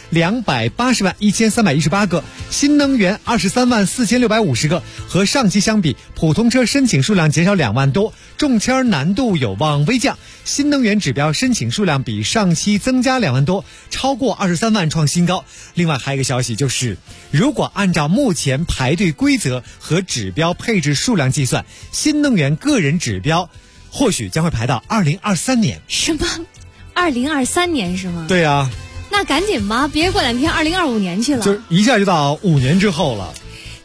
280万1318个，新能源23万4650个，和上期相比，普通车申请数量减少2万多，中签难度有望微降，新能源指标申请数量比上期增加2万多，超过23万创新高。另外还有一个消息，就是如果按照目前排队规则和指标配置数量计算，新能源个人指标或许将会排到2023年。 什么？2023年是吗？ 对啊。 那赶紧吧，别过2天2025年去了， 就一下就到5年之后了。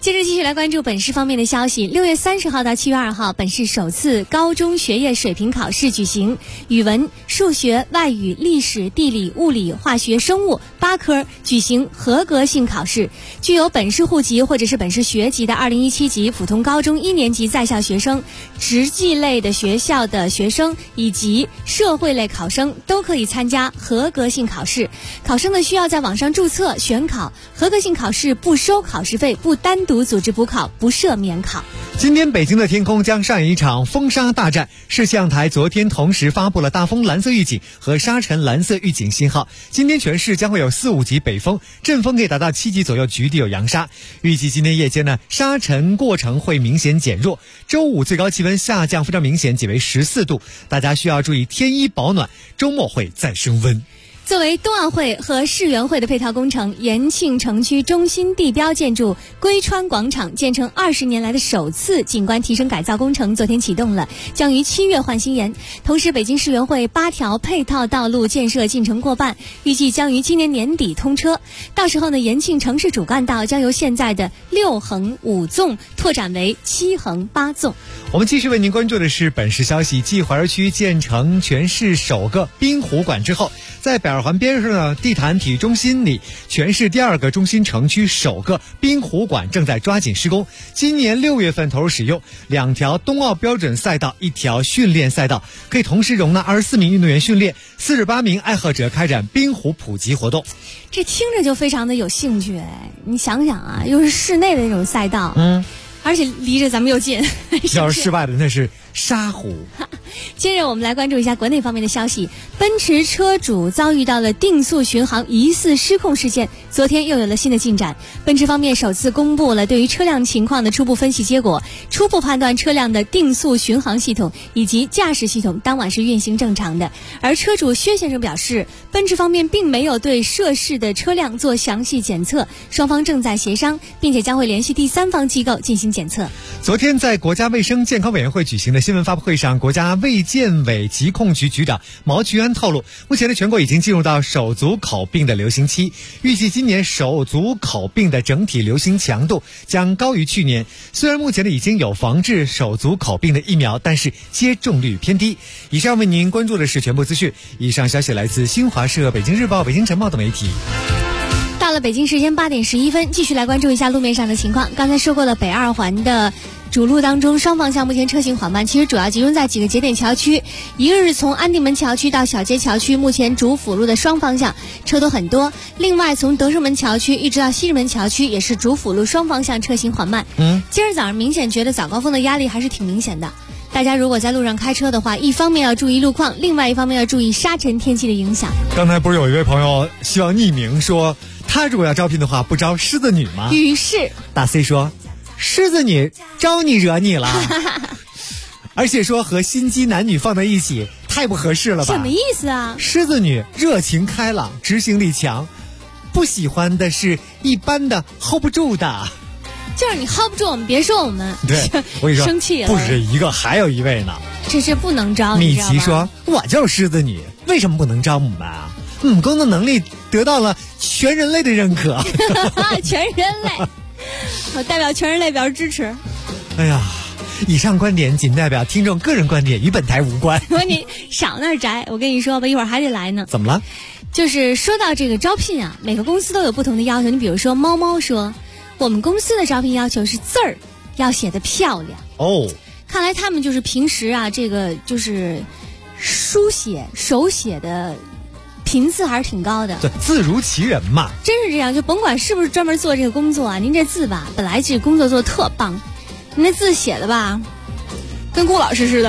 接着继续来关注本市方面的消息。6月30号到7月2号，本市首次高中学业水平考试举行，语文、数学、外语、历史、地理、物理、化学、生物8科举行合格性考试。具有本市户籍或者是本市学籍的2017级普通高中1年级在校学生、职技类的学校的学生以及社会类考生都可以参加合格性考试。考生呢需要在网上注册选考，合格性考试不收考试费，不单独组织补考，不设免考。 今天北京的天空将上演一场风沙大战，气象台昨天同时发布了大风蓝色预警和沙尘蓝色预警信号。今天全市将会有4、5级北风，阵风可以达到7级左右，局地有扬沙。预计今天夜间呢，沙尘过程会明显减弱。周五最高气温下降非常明显，仅为14度，大家需要注意添衣保暖，周末会再升温。 作为冬奥会和世园会的配套工程，延庆城区中心地标建筑归川广场建成20年来的首次景观提升改造工程昨天启动了，将于7月换新颜。同时，北京世园会8条配套道路建设进程过半，预计将于今年年底通车。到时候呢，延庆城市主干道将由现在的6横5纵拓展为7横8纵。 我们继续为您关注的是本市消息，继怀柔区建成全市首个滨湖馆之后，在北二环边上的地坛体育中心里，全市第2个中心城区首个滨湖馆正在抓紧施工，今年6月份投入使用，2条冬奥标准赛道，1条训练赛道，可以同时容纳24名运动员训练，48名爱好者开展滨湖普及活动。 这听着就非常的有兴趣你想想啊，又是室内的那种赛道，而且离着咱们又近。 要是室外的那是沙湖。 接着我们来关注一下国内方面的消息。奔驰车主遭遇到了定速巡航疑似失控事件，昨天又有了新的进展。奔驰方面首次公布了对于车辆情况的初步分析结果，初步判断车辆的定速巡航系统以及驾驶系统当晚是运行正常的。而车主薛先生表示，奔驰方面并没有对涉事的车辆做详细检测，双方正在协商，并且将会联系第三方机构进行检测。 昨天在国家卫生健康委员会举行的新闻发布会上，国家卫健委疾控局局长毛菊安透露，目前的全国已经进入到手足口病的流行期，预计今年手足口病的整体流行强度将高于去年。虽然目前已经有防治手足口病的疫苗，但是接种率偏低。以上为您关注的是全部资讯，以上消息来自新华社、北京日报、北京晨报等媒体。 到了北京时间8点11分，继续来关注一下路面上的情况。刚才说过了，北二环的主路当中，双方向目前车行缓慢，其实主要集中在几个节点桥区。一个是从安定门桥区到小街桥区，目前主辅路的双方向车都很多。另外，从德胜门桥区一直到西直门桥区，也是主辅路双方向车行缓慢。今儿早上明显觉得早高峰的压力还是挺明显的。大家如果在路上开车的话，一方面要注意路况，另外一方面要注意沙尘天气的影响。 刚才不是有一位朋友希望匿名说，他如果要招聘的话，不招狮子女吗？ 于是大 C 说，狮子女招你惹你了，而且说和心机男女放在一起太不合适了吧？ 什么意思啊？ 狮子女热情开朗，执行力强，不喜欢的是一般的 hold 不住的。 就是你 hold 不住我们，别说我们。 对，我跟你说， 生气了。 不止一个，还有一位呢。 这是不能招。 米奇说：“我就是狮子女，为什么不能招我们啊？母公的能力得到了全人类的认可。” 全人类，我代表全人类表示支持。 哎呀，以上观点仅代表听众个人观点，与本台无关。 你少那儿摘，我跟你说吧，一会儿还得来呢。 怎么了？ 就是说到这个招聘啊，每个公司都有不同的要求。你比如说，猫猫说，我们公司的招聘要求是字儿要写得漂亮哦。 看来他们就是平时啊，这个就是书写手写的频次还是挺高的。 对，字如其人嘛。 真是这样，就甭管是不是专门做这个工作啊，您这字吧，本来这工作做得特棒，您这字写的吧，跟顾老师似的。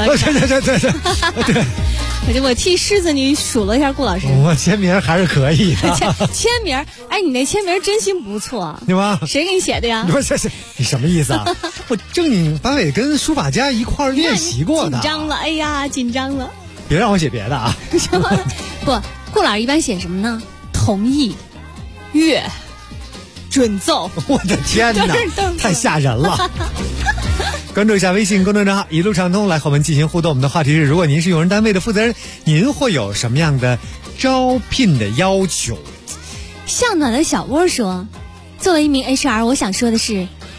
对。我替狮子女数了一下顾老师， 我签名还是可以的。 签名，哎，你那签名真心不错， 对吧？ 谁给你写的呀？ 你什么意思啊？我正经八百跟书法家一块练习过的。 紧张了，哎呀，紧张了。 别让我写别的啊！ 不，顾老师一般写什么呢？同意、阅、准奏。 我的天哪，太吓人了！关注一下微信公众账号一路畅通，来和我们进行互动。我们的话题是，如果您是用人单位的负责人，您会有什么样的招聘的要求？ 向暖的小窝说，作为一名 HR， 我想说的是，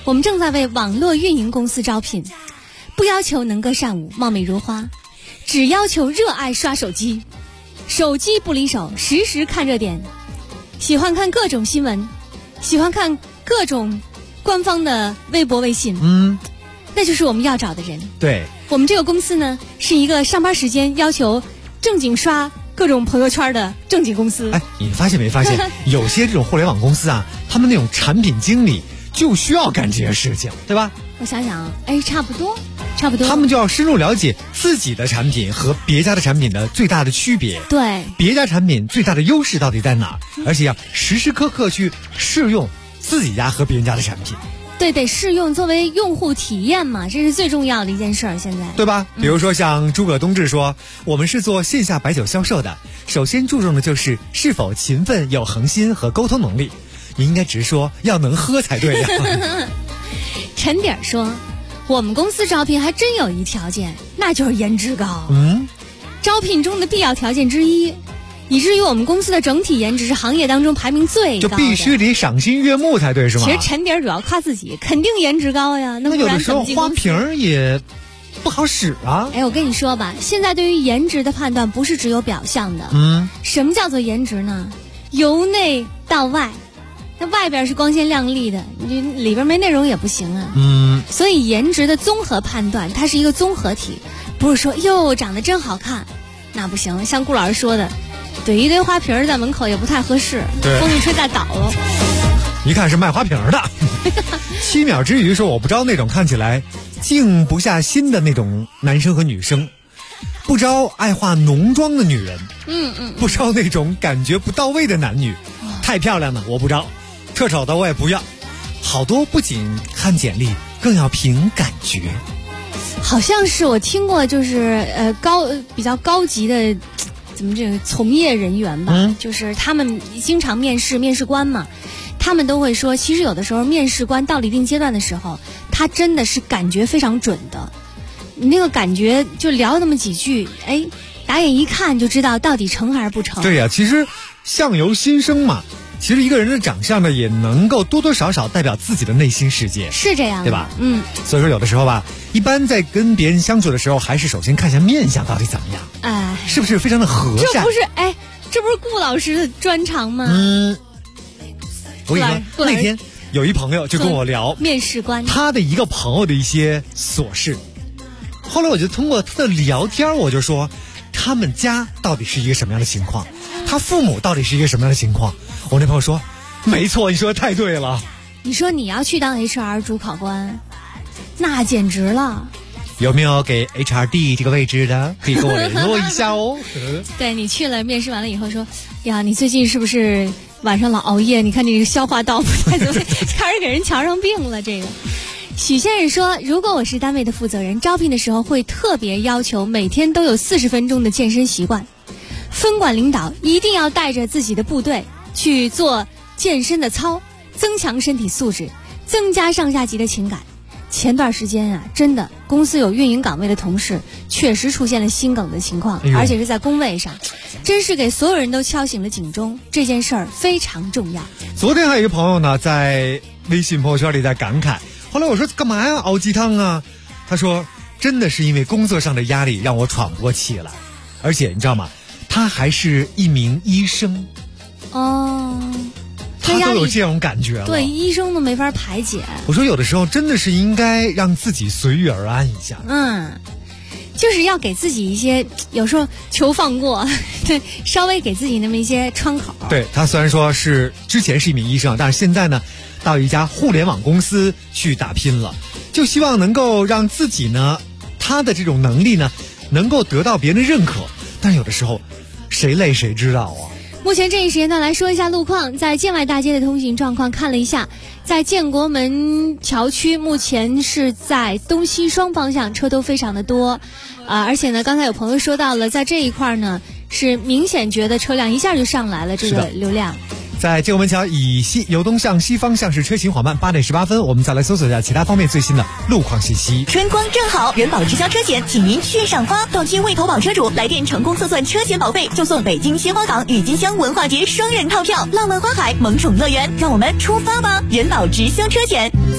我们正在为网络运营公司招聘，不要求能歌善舞、貌美如花，只要求热爱刷手机，手机不离手，时时看热点，喜欢看各种新闻，喜欢看各种官方的微博、微信，那就是我们要找的人。 对， 我们这个公司呢，是一个上班时间要求正经刷各种朋友圈的正经公司。 哎，你发现没发现，有些这种互联网公司啊，他们那种产品经理就需要干这些事情，对吧？ 我想想，哎，差不多。 他们就要深入了解自己的产品和别家的产品的最大的区别， 对， 别家产品最大的优势到底在哪，而且要时时刻刻去试用自己家和别人家的产品。 对，得试用，作为用户体验嘛，这是最重要的一件事儿。现在， 对吧？比如说像诸葛冬至说，我们是做线下白酒销售的，首先注重的就是是否勤奋、有恒心和沟通能力。你应该直说要能喝才对呀。 陈点说，我们公司招聘还真有一条件，那就是颜值高。招聘中的必要条件之一，以至于我们公司的整体颜值是行业当中排名最高的， 就必须得赏心悦目才对，是吗？ 其实陈点主要夸自己，肯定颜值高呀。那有的时候花瓶也不好使啊。 哎，我跟你说吧，现在对于颜值的判断不是只有表象的。什么叫做颜值呢？由内到外，那外边是光鲜亮丽的，你里边没内容也不行啊。所以颜值的综合判断，它是一个综合体，不是说哟长得真好看，那不行。像顾老师说的，怼一堆花瓶在门口也不太合适，风一吹再倒了。 一看是卖花瓶的。7秒之余说，我不招那种看起来静不下心的那种男生和女生，不招爱化浓妆的女人，不招那种感觉不到位的男女，太漂亮的我不招，特丑的我也不要。好多不仅看简历，更要凭感觉。 好像是我听过，就是比较高级的，怎么这个从业人员吧，就是他们经常面试官嘛，他们都会说，其实有的时候面试官到了一定阶段的时候，他真的是感觉非常准的。你那个感觉就聊那么几句，哎，打眼一看就知道到底成还是不成。 对呀，其实相由心生嘛。其实一个人的长相呢，也能够多多少少代表自己的内心世界， 是这样的， 对吧？所以说有的时候吧，一般在跟别人相处的时候，还是首先看一下面相到底怎么样， 哎， 是不是非常的和善？ 这不是顾老师的专长吗？ 我跟你说，那天有一朋友就跟我聊面试官他的一个朋友的一些琐事，后来我就通过他的聊天，我就说他们家到底是一个什么样的情况，他父母到底是一个什么样的情况。我那朋友说，没错，你说的太对了。 你说你要去当 HR 主考官，那简直了。 有没有给 HRD 这个位置的，可以跟我联络一下哦。 对，你去了面试完了以后说，呀，你最近是不是晚上老熬夜？你看这个消化道不太怎么，开始给人瞧上病了。这个许先生说，如果我是单位的负责人，招聘的时候会特别要求每天都有40分钟的健身习惯，分管领导一定要带着自己的部队去做健身的操，增强身体素质，增加上下级的情感。前段时间啊，真的公司有运营岗位的同事确实出现了心梗的情况，而且是在工位上，真是给所有人都敲醒了警钟，这件事儿非常重要。 昨天还有一个朋友呢，在微信朋友圈里在感慨，后来我说干嘛呀，熬鸡汤啊？他说真的是因为工作上的压力让我喘不过气来，而且你知道吗，他还是一名医生哦， 他都有这种感觉了， 对，医生都没法排解。 我说有的时候真的是应该让自己随遇而安一下， 就是要给自己一些，有时候求放过，对，稍微给自己那么一些窗口。 对，他虽然说是之前是一名医生，但是现在呢，到一家互联网公司去打拼了，就希望能够让自己呢，他的这种能力呢，能够得到别人的认可。但是有的时候，谁累谁知道啊。 目前这一时间段来说一下路况，在建外大街的通行状况看了一下，在建国门桥区目前是在东西双方向车都非常的多，而且呢，刚才有朋友说到了，在这一块呢是明显觉得车辆一下就上来了这个流量。 在建国门桥以西由东向西方向是车行缓慢，8点18分，我们再来搜索一下其他方面最新的路况信息。 春光正好，人保直销车险，请您续上发。到期未投保车主来电成功测算车险保费，就送北京鲜花港郁金香文化节双人套票，浪漫花海萌宠乐园，让我们出发吧！人保直销车险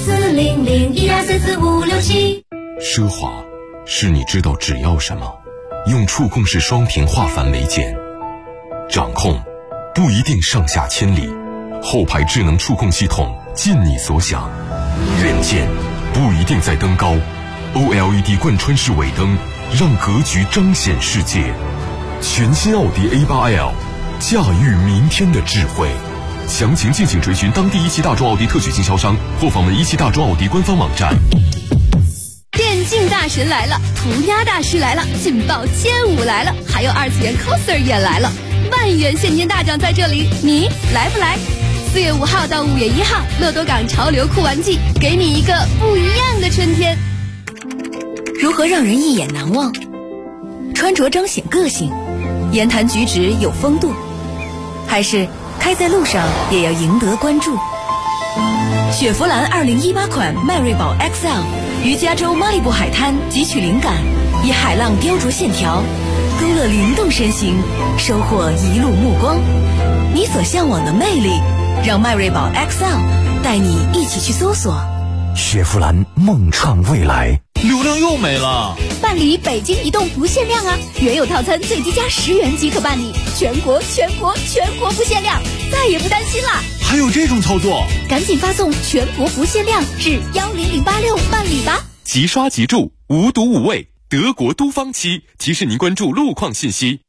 40012344567。 奢华是你知道只要什么，用触控式双屏化繁为简。掌控不一定上下千里，后排智能触控系统尽你所想。远见不一定在登高， OLED 贯穿式尾灯让格局彰显世界。全新奥迪 A8L， 驾驭明天的智慧。详情敬请追寻当地一汽大众奥迪特许经销商或访问一汽大众奥迪官方网站。 电竞大神来了，涂鸦大师来了，劲爆街舞来了，还有二次元 coser 也来了，万元现金大奖在这里，你来不来？4月5号到5月1号，乐多港潮流酷玩季，给你一个不一样的春天。 如何让人一眼难忘？穿着彰显个性，言谈举止有风度，还是开在路上也要赢得关注？雪佛兰2018款迈锐宝 XL 于加州马里布海滩汲取灵感，以海浪雕琢线条，勾勒灵动身形，收获一路目光。你所向往的魅力，让迈锐宝 XL 带你一起去搜索。 雪佛兰梦创未来。 流量又没了， 办理北京移动不限量啊！原有套餐最低加10元即可办理，全国不限量，再也不担心啦！ 还有这种操作， 赶紧发送全国不限量至10086办理吧！ 即刷即住，无毒无味，德国都方期提示您关注路况信息。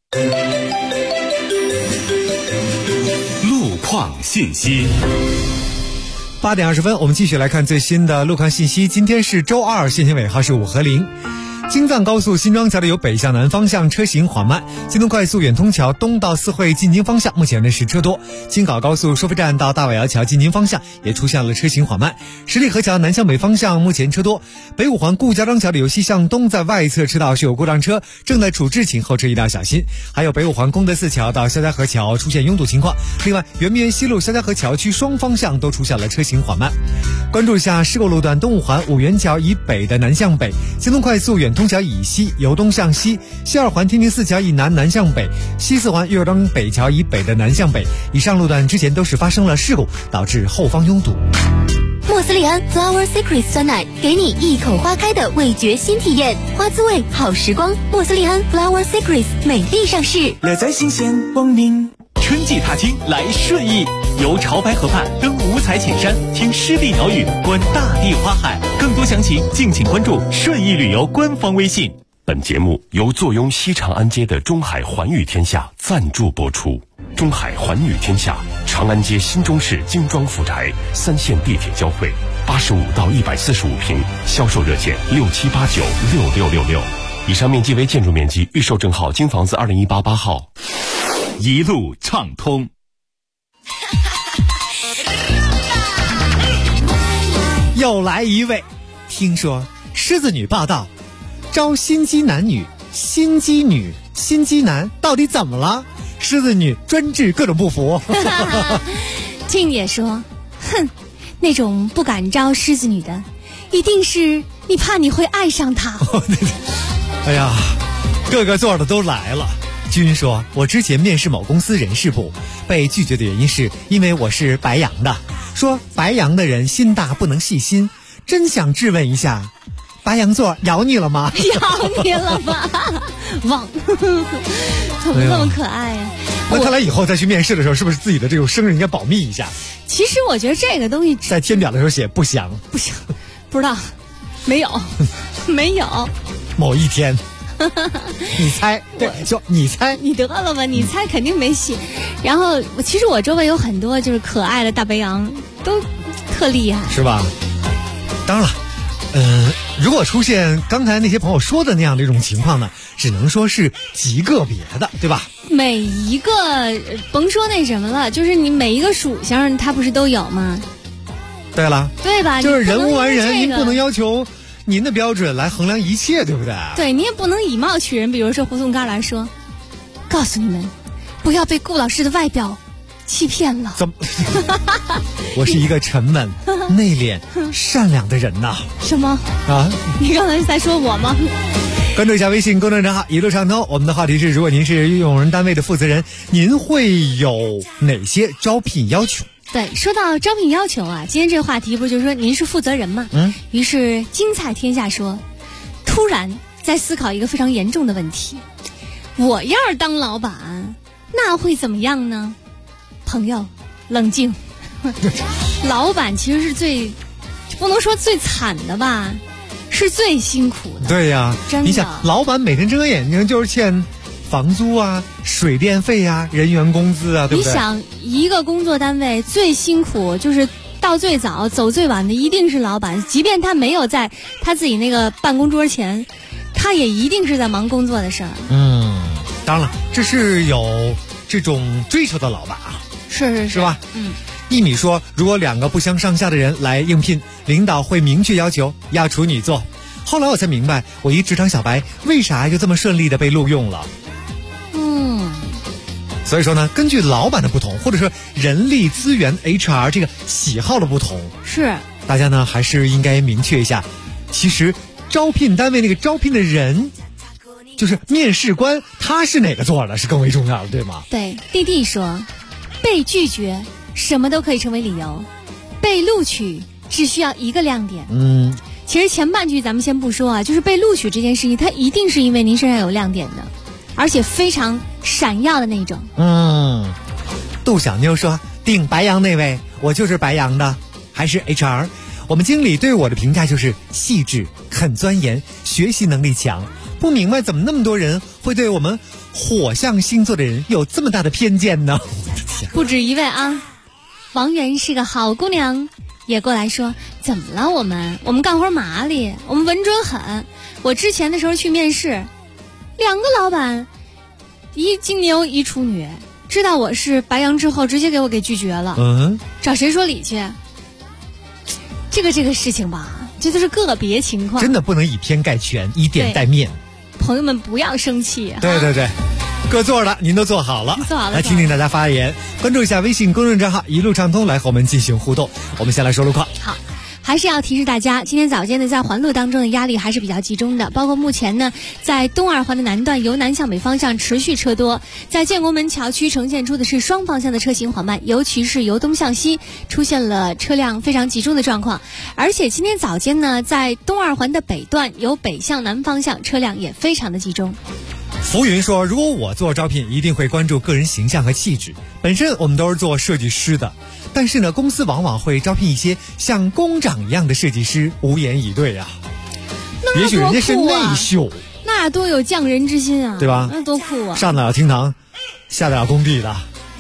路况信息。 8点20分，我们继续来看最新的路况信息。今天是周二，限行尾号是5和0。京藏高速新庄桥的由北向南方向车行缓慢，京东快速远通桥东到四惠进京方向目前呢是车多，京港高速收费站到大瓦窑桥进京方向也出现了车行缓慢，十里河桥南向北方向目前车多，北五环顾家庄桥的由西向东在外侧车道是有故障车，正在处置，请后车一定要小心。还有北五环功德寺桥到肖家河桥出现拥堵情况，另外圆明园西路肖家河桥区双方向都出现了车行缓慢。关注一下事故路段，东五环五元桥以北的南向北，京东快速远通桥以西由东向西，西二环天宁寺桥以南南向北，西四环岳阳庄北桥以北的南向北。以上路段之前都是发生了事故，导致后方拥堵。 莫斯利安 Flower Secret 酸奶，给你一口花开的味觉新体验，花滋味好时光。莫斯利安 Flower Secret 美丽上市， 乐在新鲜光临。 春季踏青来顺义，游潮白河畔，登五彩浅山，听湿地鸟语，观大地花海。更多详情敬请关注顺义旅游官方微信。 本节目由坐拥西长安街的中海环宇天下赞助播出。中海环宇天下，长安街新中式精装富宅，3线地铁交汇，85到145平，销售热线67896666。以上面积为建筑面积，预售证号京房子2018-8号。 一路畅通。 又来一位，听说狮子女报道，招心机男女，心机女、心机男到底怎么了？狮子女专治各种不服。 静姐说，哼，那种不敢招狮子女的，一定是你怕你会爱上他。 哎呀，各个座的都来了。君说，我之前面试某公司人事部，被拒绝的原因是因为我是白羊的，说白羊的人心大不能细心。真想质问一下，白羊座咬你了吗？ 咬你了吗？忘，怎么那么可爱呀？ 那看来以后再去面试的时候，是不是自己的这种生日应该保密一下？ 其实我觉得这个东西在填表的时候写不详， 不行，不知道，没有，没有。 某一天。你猜，对，就你猜， 你得了吧，你猜肯定没戏。然后其实我周围有很多就是可爱的大白羊，都特厉害， 是吧？当然了，如果出现刚才那些朋友说的那样的一种情况呢，只能说是极个别的，对吧？ 每一个甭说那什么了，就是你每一个属相它不是都有吗？ 对了， 对吧？ 就是人无完人，您不能要求您的标准来衡量一切，对不对？ 对，你也不能以貌取人。比如说胡同干来说，告诉你们，不要被顾老师的外表欺骗了。 怎么？我是一个沉稳、内敛、善良的人呐。 什么啊？ 你刚才在说我吗？ 关注一下微信公众账号一路畅通。我们的话题是：如果您是用人单位的负责人，您会有哪些招聘要求？ 对，说到招聘要求啊，今天这个话题不是就是说您是负责人吗？于是精彩天下说，突然在思考一个非常严重的问题：我要是当老板，那会怎么样呢？朋友，冷静。老板其实是不能说最惨的吧，是最辛苦的。 对呀， 真的。 你想，老板每天睁开眼睛就是欠房租啊、水电费啊、人员工资啊，对不对？ 你想，一个工作单位最辛苦就是到最早走最晚的一定是老板，即便他没有在他自己那个办公桌前，他也一定是在忙工作的事儿。 当然了，这是有这种追求的老板啊，是吧？一米说，如果2个不相上下的人来应聘，领导会明确要求要处女座。后来我才明白，我一职场小白为啥就这么顺利的被录用了。所以说呢，根据老板的不同，或者说人力资源 HR 这个喜好的不同， 是大家呢还是应该明确一下，其实招聘单位那个招聘的人，就是面试官，他是哪个座的，是更为重要的，对吗？ 对，弟弟说，被拒绝什么都可以成为理由，被录取只需要一个亮点。其实前半句咱们先不说啊，就是被录取这件事情，它一定是因为您身上有亮点的，而且非常闪耀的那种。 杜小妞说，定白羊那位，我就是白羊的，还是 HR。我们经理对我的评价就是细致、肯钻研、学习能力强。不明白怎么那么多人会对我们火象星座的人有这么大的偏见呢？ 不止一位啊，王源是个好姑娘，也过来说，怎么了我们干活麻利，我们稳准狠。我之前的时候去面试，2个老板，一金牛一处女，知道我是白羊之后，直接给我给拒绝了。找谁说理去？这个事情吧，这都是个别情况， 真的不能以偏概全，以点带面。 朋友们不要生气。 对，各座的您都做好了，来听听大家发言，关注一下微信公众账号一路畅通，来和我们进行互动。我们先来说路况。 好，还是要提示大家，今天早间呢，在环路当中的压力还是比较集中的，包括目前呢，在东二环的南段由南向北方向持续车多，在建国门桥区呈现出的是双方向的车行缓慢，尤其是由东向西出现了车辆非常集中的状况。而且今天早间呢，在东二环的北段由北向南方向车辆也非常的集中。 浮云说，如果我做招聘，一定会关注个人形象和气质。本身我们都是做设计师的，但是呢，公司往往会招聘一些像工长一样的设计师，无言以对啊。也许人家是内秀， 那多有匠人之心啊， 对吧？ 那多酷啊！ 上得了厅堂，下得了工地的，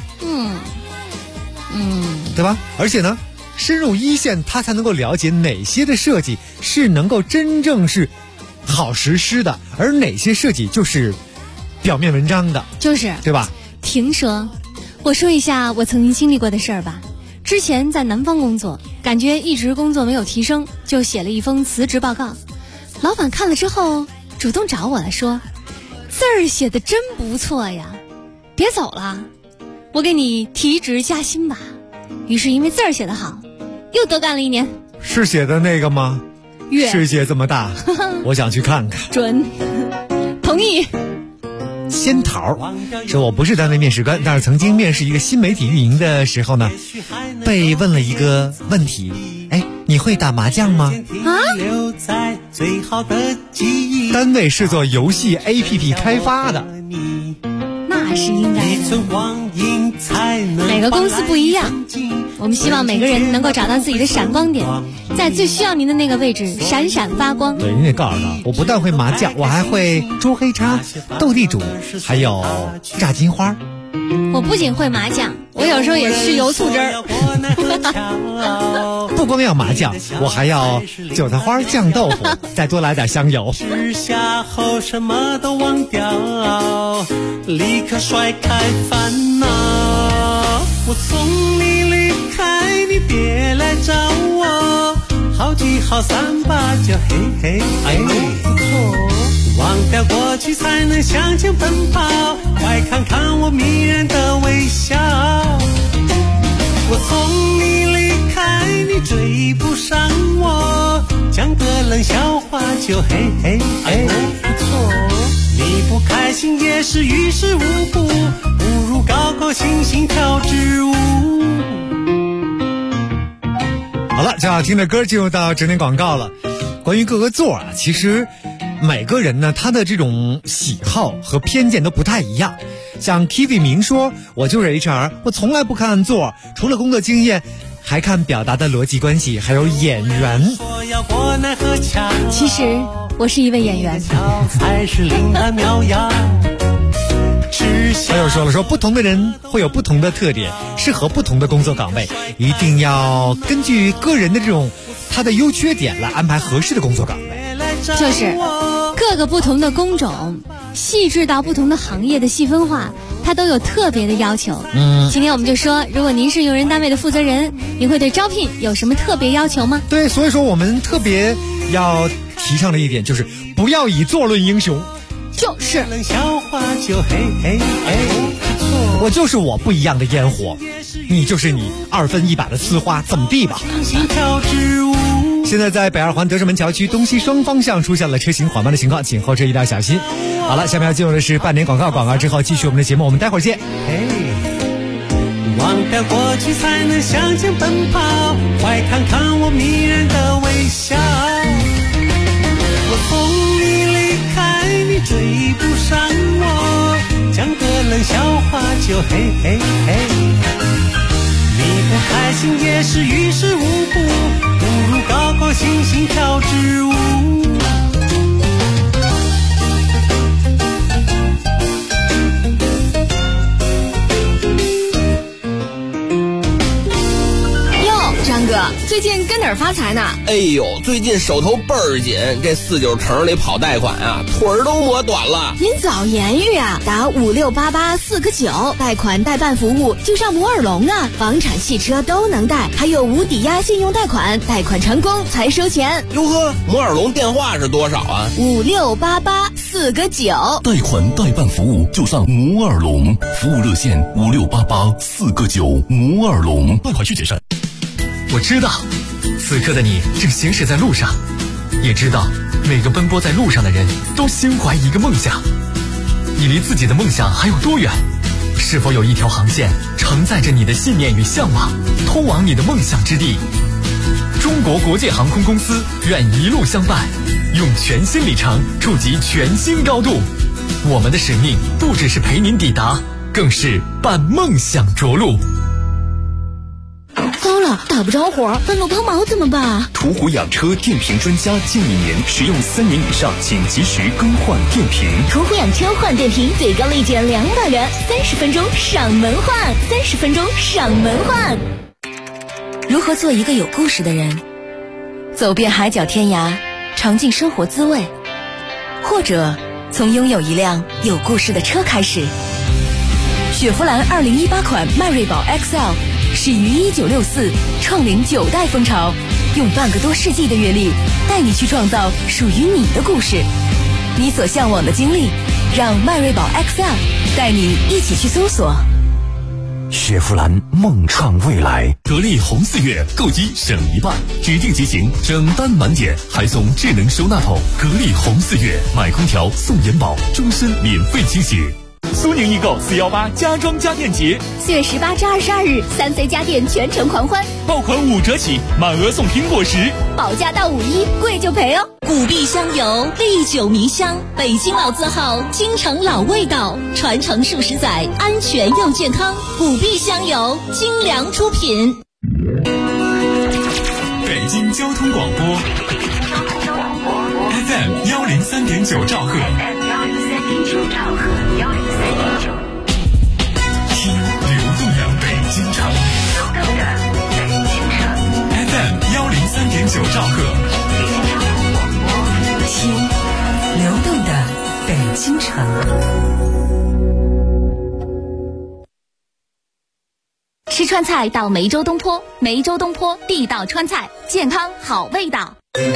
对吧？而且呢，深入一线，他才能够了解哪些的设计是能够真正是好实施的，而哪些设计就是表面文章的， 就是对吧？ 停说，我说一下我曾经经历过的事儿吧。之前在南方工作，感觉一直工作没有提升，就写了一封辞职报告。老板看了之后，主动找我了，说：“字儿写得真不错呀，别走了，我给你提职加薪吧。”于是因为字儿写得好，又多干了1年。 是写的那个吗？世界这么大，我想去看看。 准，同意。 仙桃说，我不是单位面试官，但是曾经面试一个新媒体运营的时候呢，被问了一个问题，你会打麻将吗？单位是做游戏 APP 开发的， 那是应该的。每个公司不一样，我们希望每个人能够找到自己的闪光点，在最需要您的那个位置闪闪发光。 对，你得告诉他，我不但会麻将，我还会捉黑叉、斗地主，还有炸金花。 我不仅会麻将，我有时候也是油醋汁儿。 不光要麻将，我还要韭菜花酱豆腐，再多来点香油。 吃下后什么都忘掉，立刻甩开烦恼。我送你离开，你别来找我。好聚好散吧，就嘿嘿嘿，不错。忘掉过去才能向前奔跑，快看看我迷人的微笑。我送你离开，你追不上我，讲个冷笑话就嘿嘿嘿，不错。你不开心也是于事无补，不如高高兴兴跳支舞。 好了，就好听的歌进入到整点广告了。关于各个座啊，其实每个人呢，他的这种喜好和偏见都不太一样。像 Kiwi 明说，我就是 HR， 我从来不看座，除了工作经验，还看表达的逻辑关系，还有演员。 其实我是一位演员。 还有说不同的人会有不同的特点，适合不同的工作岗位，一定要根据个人的这种他的优缺点来安排合适的工作岗位。 就是各个不同的工种，细致到不同的行业的细分化，它都有特别的要求。今天我们就说，如果您是用人单位的负责人，您会对招聘有什么特别要求吗？ 对，所以说我们特别要提倡的一点就是不要以座论英雄。 就是我就是我不一样的烟火，你就是你2分1把的呲花，怎么地吧？现在在北二环德胜门桥区东西双方向出现了车行缓慢的情况，请后车一定要小心。好了，下面要进入的是半点广告，广告之后继续我们的节目，我们待会儿见。 忘掉过去才能向前奔跑，快看看我迷人的微笑。我从你离开，你追不上我，讲个冷笑话就嘿嘿嘿。你不开心也是于事无补，不如高高兴兴跳支舞。 张哥，最近跟哪儿发财呢？ 哎呦，最近手头倍儿紧，这49城里跑贷款啊，腿儿都磨短了。 您早言语啊，打5688-4个9，贷款代办服务就上摩尔龙啊，房产、汽车都能贷，还有无抵押信用贷款，贷款成功才收钱。 哟呵，摩尔龙电话是多少啊 ？5688-4个9， 贷款代办服务就上摩尔龙，服务热线5688-4个9，摩尔龙，贷款需谨慎。 我知道，此刻的你正行驶在路上，也知道每个奔波在路上的人都心怀一个梦想。你离自己的梦想还有多远？是否有一条航线承载着你的信念与向往，通往你的梦想之地？中国国际航空公司愿一路相伴，用全新里程触及全新高度。我们的使命不只是陪您抵达，更是伴梦想着陆。 糟了，打不着火，半路抛锚怎么办？ 途虎养车电瓶专家建议您使用3年以上，请及时更换电瓶。 途虎养车换电瓶最高立减200元，30分钟上门换，30分钟上门换。 如何做一个有故事的人？走遍海角天涯，尝尽生活滋味，或者从拥有一辆有故事的车开始。雪佛兰2018款迈锐宝 XL。始于1964，创领9代风潮，用半个多世纪的阅历，带你去创造属于你的故事，你所向往的经历，让迈锐宝 XL 带你一起去搜索。 雪佛兰梦创未来， 格力红4月购机省1半，指定机型整单满减，还送智能收纳桶。格力红4月买空调送延保，终身免费清洗。 苏宁易购418家装家电节 ，4月18至22日，3C 家电全程狂欢， 爆款5折起，满额送苹果10， 保价到51，贵就赔哦。 古碧香油，历久弥香，北京老字号，京城老味道，传承数十载，安全又健康。古碧香油，精良出品。 北京交通广播 FM 103.9兆赫。听流动的北京城，FM 103.9兆赫， 听流动的北京城。 吃川菜到梅州东坡，梅州东坡地道川菜，健康好味道。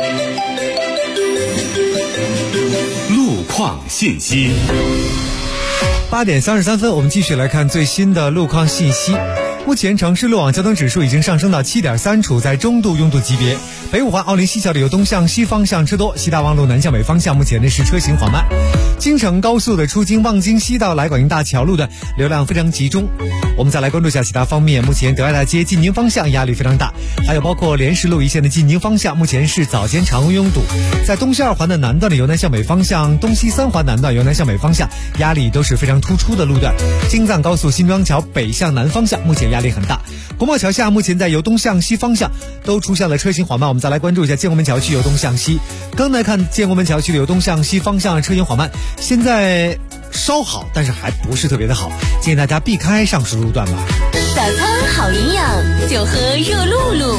路况信息。 8点33分，我们继续来看最新的路况信息。 目前城市路网交通指数已经上升到 7.3， 处在中度拥堵级别。北五环奥林西桥流东向西方向车多，西大望路南向北方向目前呢是车行缓慢。京承高速的出京望京西到来广营大桥路的流量非常集中。我们再来关注一下其他方面，目前德爱大街进宁方向压力非常大，还有包括莲石路一线的进宁方向目前是早间常拥堵。在东西二环的南段的由南向北方向，东西三环南段由南向北方向压力都是非常突出的路段。京藏高速新庄桥北向南方向目前压力很大。国贸桥下目前在由东向西方向都出现了车行缓慢。我们再来关注一下建国门桥区由东向西，刚才看建国门桥区的由东向西方向车行缓慢，现在稍好，但是还不是特别的好，建议大家避开上述路段吧。 早餐好营养，就喝热露露。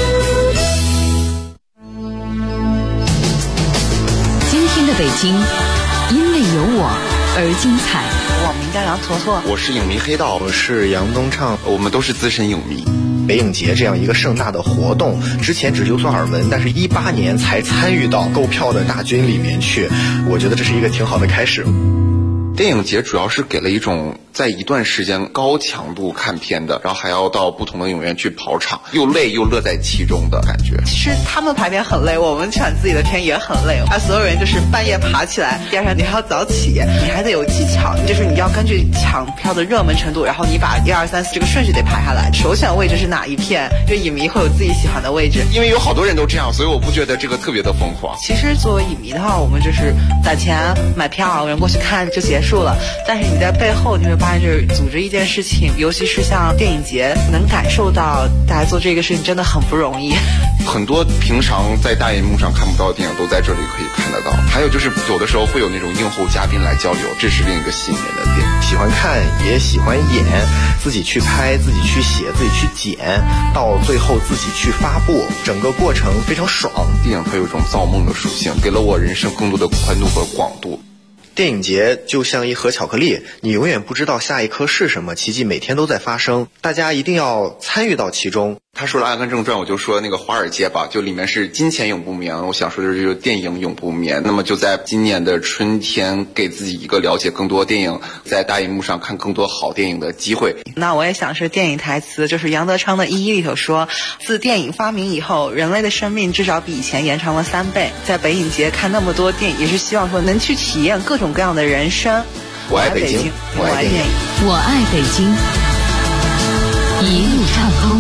今天的北京，因为有我而精彩。 我名叫杨坨坨， 我是影迷黑道，我是杨东畅，我们都是资深影迷。北影节这样一个盛大的活动，之前只是有所耳闻，但是18年才参与到购票的大军里面去，我觉得这是一个挺好的开始。电影节主要是给了一种在一段时间高强度看片的，然后还要到不同的影院去跑场，又累又乐在其中的感觉。 其实他们排片很累，我们选自己的片也很累，所有人就是半夜爬起来，第二天你还要早起，你还得有技巧，就是你要根据抢票的热门程度，然后你把1、2、3、4这个顺序得排下来，首选位置是哪一片，就影迷会有自己喜欢的位置。 因为有好多人都这样，所以我不觉得这个特别的疯狂。 其实作为影迷的话，我们就是攒钱买票，人过去看就结束了。但是你在背后你会发现，就是组织一件事情，尤其是像电影节，能感受到大家做这个事情真的很不容易。 很多平常在大荧幕上看不到的电影都在这里可以看得到。还有就是有的时候会有那种映后嘉宾来交流，这是另一个吸引人的点。喜欢看也喜欢演，自己去拍，自己去写，自己去剪，到最后自己去发布，整个过程非常爽。电影它有一种造梦的属性，给了我人生更多的宽度和广度。电影节就像一盒巧克力，你永远不知道下一颗是什么，奇迹每天都在发生，大家一定要参与到其中。他说了《阿甘正传》，我就说那个华尔街吧，就里面是金钱永不眠，我想说的就是电影永不眠。那么就在今年的春天，给自己一个了解更多电影，在大荧幕上看更多好电影的机会。 那我也想是电影台词，就是杨德昌的《一一》里头说，自电影发明以后，人类的生命至少比以前延长了3倍。在北影节看那么多电影，也是希望说能去体验各种各样的人生。 我爱北京， 我爱电影， 我爱北京，一路畅通。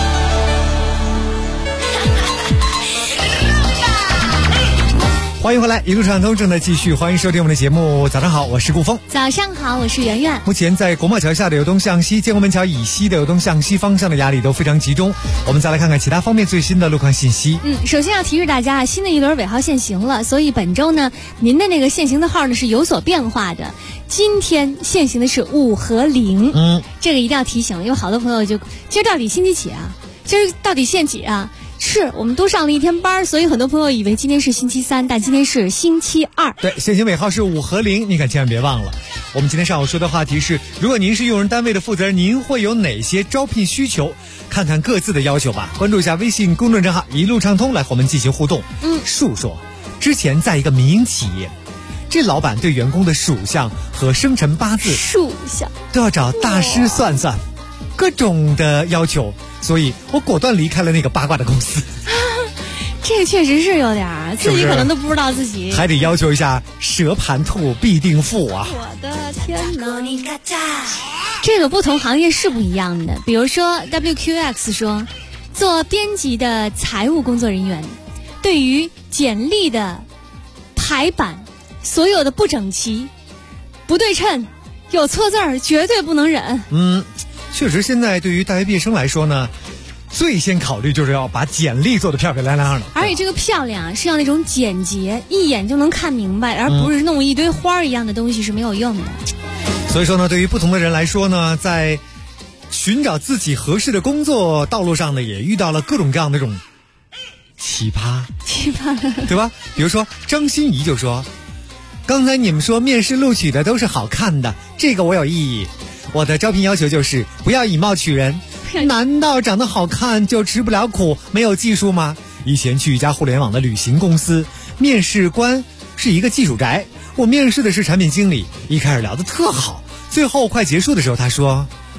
欢迎回来，一路畅通正在继续，欢迎收听我们的节目。早上好，我是顾峰。 早上好，我是圆圆。 目前在国贸桥下的由东向西，建国门桥以西的由东向西方向的压力都非常集中。我们再来看看其他方面最新的路况信息。 首先要提示大家，新的一轮尾号限行了，所以本周呢，您的那个限行的号呢是有所变化的。今天限行的是5和0，这个一定要提醒，因为好多朋友就今儿到底星期几啊？今儿到底限几啊？是我们都上了一天班，所以很多朋友以为今天是星期3，但今天是星期2。 对，限行尾号是5和0，你可千万别忘了。我们今天上午说的话题是，如果您是用人单位的负责人，您会有哪些招聘需求？看看各自的要求吧。关注一下微信公众账号一路畅通，来和我们进行互动。述说之前在一个民营企业，这老板对员工的属相和生辰八字属相都要找大师算算，各种的要求，所以我果断离开了那个八卦的公司。 这个确实是有点儿，自己可能都不知道自己还得要求一下蛇盘兔必定富啊！ 我的天哪，这个不同行业是不一样的。比如说 WQX 说，做编辑的财务工作人员，对于简历的排版，所有的不整齐、不对称、有错字儿，绝对不能忍。 确实，现在对于大学毕业生来说呢，最先考虑就是要把简历做得漂漂亮亮的， 而且这个漂亮是要那种简洁，一眼就能看明白，而不是弄一堆花一样的东西是没有用的。 所以说呢，对于不同的人来说呢，在寻找自己合适的工作道路上呢，也遇到了各种各样的这种奇葩，对吧？比如说张欣怡就说，刚才你们说面试录取的都是好看的，这个我有异议。我的招聘要求就是不要以貌取人，难道长得好看就吃不了苦，没有技术吗？以前去一家互联网的旅行公司，面试官是一个技术宅，我面试的是产品经理，一开始聊得特好，最后快结束的时候他说，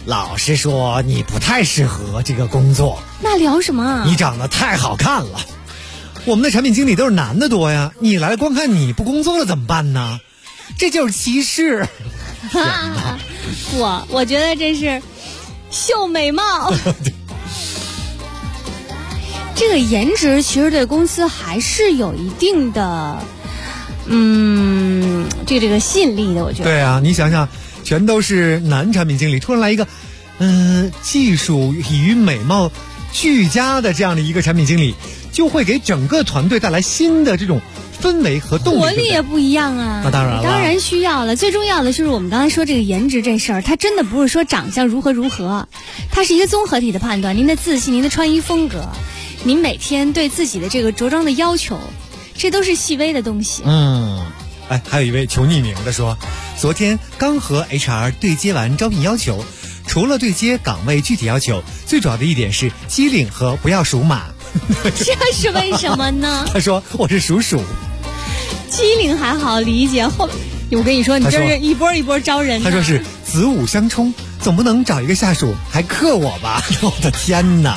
老实说你不太适合这个工作。 那聊什么啊？ 你长得太好看了，我们的产品经理都是男的多呀，你来光看你不工作了怎么办呢？这就是歧视。 我觉得这是秀美貌。这个颜值其实对公司还是有一定的这个吸引力的，我觉得。 对啊，你想想，全都是男产品经理，突然来一个技术与美貌俱佳的这样的一个产品经理，就会给整个团队带来新的这种氛围和动力， 活力也不一样啊。 那当然了， 当然需要了。最重要的就是我们刚才说这个颜值这事儿，它真的不是说长相如何，它是一个综合体的判断。您的自信，您的穿衣风格，您每天对自己的这个着装的要求，这都是细微的东西。 还有一位求匿名的说，昨天刚和 HR 对接完招聘要求，除了对接岗位具体要求，最主要的一点是机灵和不要属马。 这是为什么呢？ 他说我是属鼠。 机灵还好理解，我跟你说，你这是一波一波招人。 他说是子午相冲，总不能找一个下属还克我吧？我的天哪！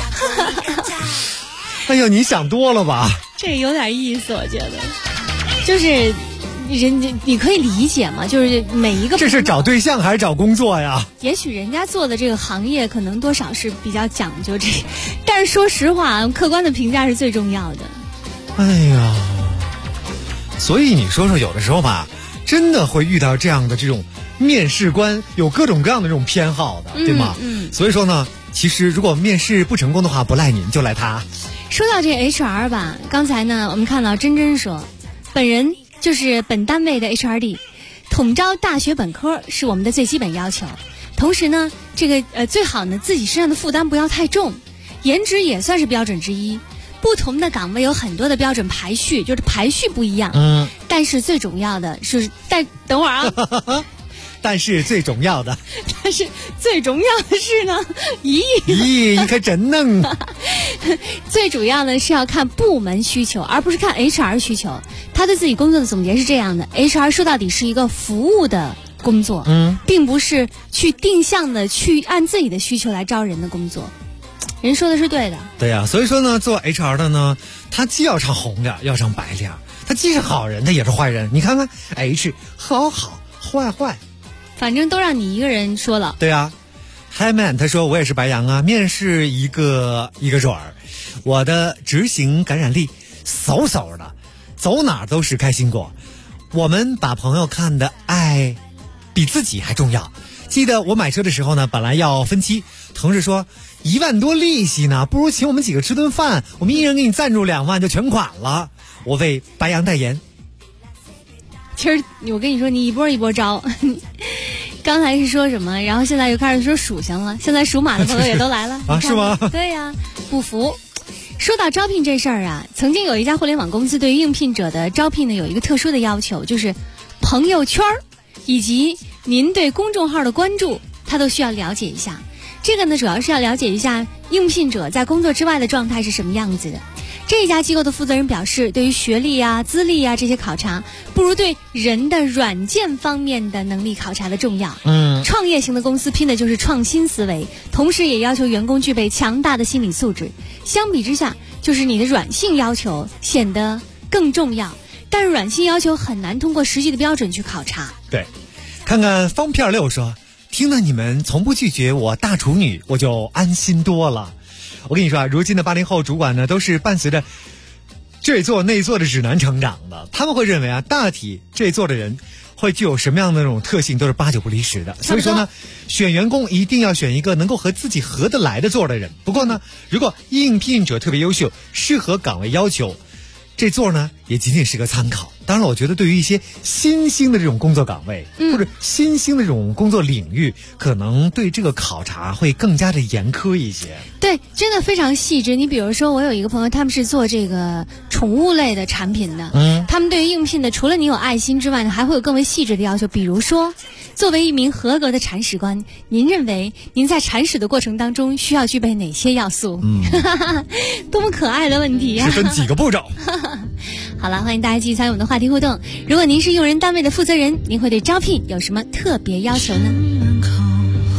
哎呀，你想多了吧？ 这个有点意思，我觉得，就是你可以理解嘛，就是每一个这是找对象还是找工作呀？ 也许人家做的这个行业可能多少是比较讲究这，但是说实话，客观的评价是最重要的。 哎呀，所以你说有的时候吧，真的会遇到这样的这种面试官有各种各样的这种偏好的，对吗？所以说呢，其实如果面试不成功的话，不赖你，就赖他。 说到这 HR 吧，刚才呢我们看到珍珍说，本人就是本单位的 HRD， 统招大学本科是我们的最基本要求。同时呢，这个最好呢自己身上的负担不要太重，颜值也算是标准之一。不同的岗位有很多的标准排序，就是排序不一样。但是最重要的是，等会儿啊。 但是最重要的是呢，你可真能。 最主要的是要看部门需求，而不是看 HR 需求。他对自己工作的总结是这样的 ：HR 说到底是一个服务的工作，并不是去定向的去按自己的需求来招人的工作。人说的是对的。 对呀，所以说呢，做 HR 的呢，他既要唱红脸，要唱白脸，他既是好人，他也是坏人。你看看 H 好，坏。 反正都让你一个人说了。 对啊 ，Hi Man 他说我也是白羊啊，面试一个准儿，我的执行感染力嗖的，走哪都是开心果。我们把朋友看的爱比自己还重要。记得我买车的时候呢，本来要分期，同事说1万多利息呢，不如请我们几个吃顿饭，我们一人给你赞助2万就全款了。我为白羊代言。 其实我跟你说，你一波一波招。刚才是说什么，然后现在又开始说属相了，现在属马的朋友也都来了。 啊，是吗？ 对呀，不服。说到招聘这事儿啊，曾经有一家互联网公司对于应聘者的招聘呢有一个特殊的要求，就是朋友圈以及您对公众号的关注，他都需要了解一下。这个呢主要是要了解一下应聘者在工作之外的状态是什么样子的。这家机构的负责人表示，对于学历啊、资历啊这些考察，不如对人的软件方面的能力考察的重要。创业型的公司拼的就是创新思维，同时也要求员工具备强大的心理素质。相比之下，就是你的软性要求显得更重要，但是软性要求很难通过实际的标准去考察。 对，看看方片6说，听了你们从不拒绝我大处女，我就安心多了。我跟你说啊，如今的80后主管呢，都是伴随着这座那座的指南成长的。他们会认为啊，大体这座的人会具有什么样的那种特性，都是8九不离10的。所以说呢，选员工一定要选一个能够和自己合得来的座的人。不过呢，如果应聘者特别优秀，适合岗位要求，这座呢也仅仅是个参考。当然我觉得对于一些新兴的这种工作岗位，或者新兴的这种工作领域，可能对这个考察会更加的严苛一些。 对，真的非常细致。你比如说，我有一个朋友，他们是做这个宠物类的产品的，他们对于应聘的，除了你有爱心之外呢，还会有更为细致的要求。比如说，作为一名合格的铲屎官，您认为您在铲屎的过程当中需要具备哪些要素？多么可爱的问题呀！ 是分几个步骤？ 好了，欢迎大家继续参与我们的话题互动。如果您是用人单位的负责人，您会对招聘有什么特别要求呢？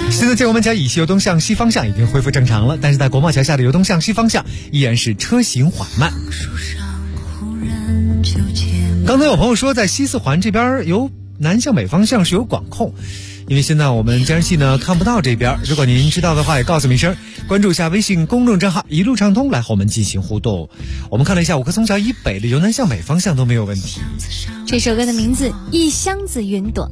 现在建国门桥以西游东向西方向已经恢复正常了，但是在国贸桥下的游东向西方向依然是车行缓慢。刚才有朋友说在西四环这边由南向北方向是有管控，因为现在我们监视器呢看不到这边，如果您知道的话也告诉我们一声，关注一下微信公众账号一路畅通来和我们进行互动。我们看了一下五棵松桥以北的由南向北方向都没有问题。 这首歌的名字一箱子云朵。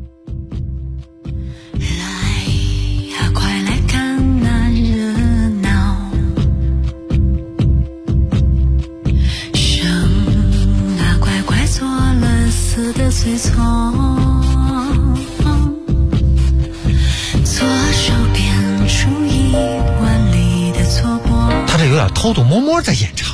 快来看那热闹，生啊乖乖做了死的随从，左手边出一碗里的错剥， 他这有点偷偷摸摸在演唱。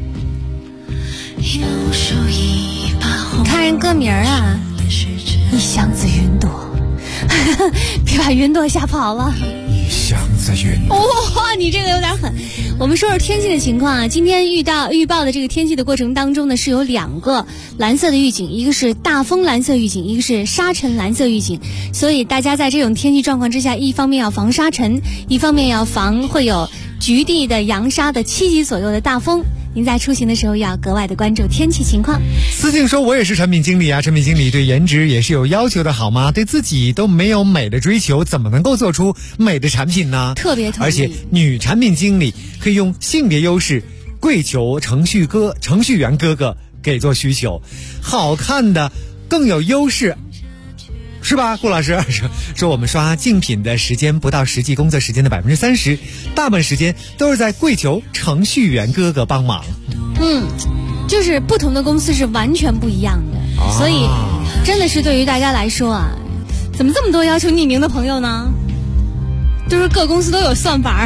右手一把红， 看人歌名啊，一箱子云朵。别把云朵吓跑了。 一箱子云朵。 哇，你这个有点狠。我们说说天气的情况啊，今天预报的这个天气的过程当中呢，是有2个蓝色的预警，一个是大风蓝色预警，一个是沙尘蓝色预警。所以大家在这种天气状况之下，一方面要防沙尘，一方面要防会有局地的扬沙的7级左右的大风。您在出行的时候要格外的关注天气情况。 思静说我也是产品经理啊，产品经理对颜值也是有要求的好吗？对自己都没有美的追求，怎么能够做出美的产品呢？ 特别同意。 而且女产品经理可以用性别优势跪求程序员哥哥给做需求，好看的更有优势，是吧？顾老师说我们刷竞品的时间不到实际工作时间的30%，大部分时间都是在跪求程序员哥哥帮忙。 就是不同的公司是完全不一样的，所以真的是对于大家来说啊，怎么这么多要求匿名的朋友呢？就是各公司都有算法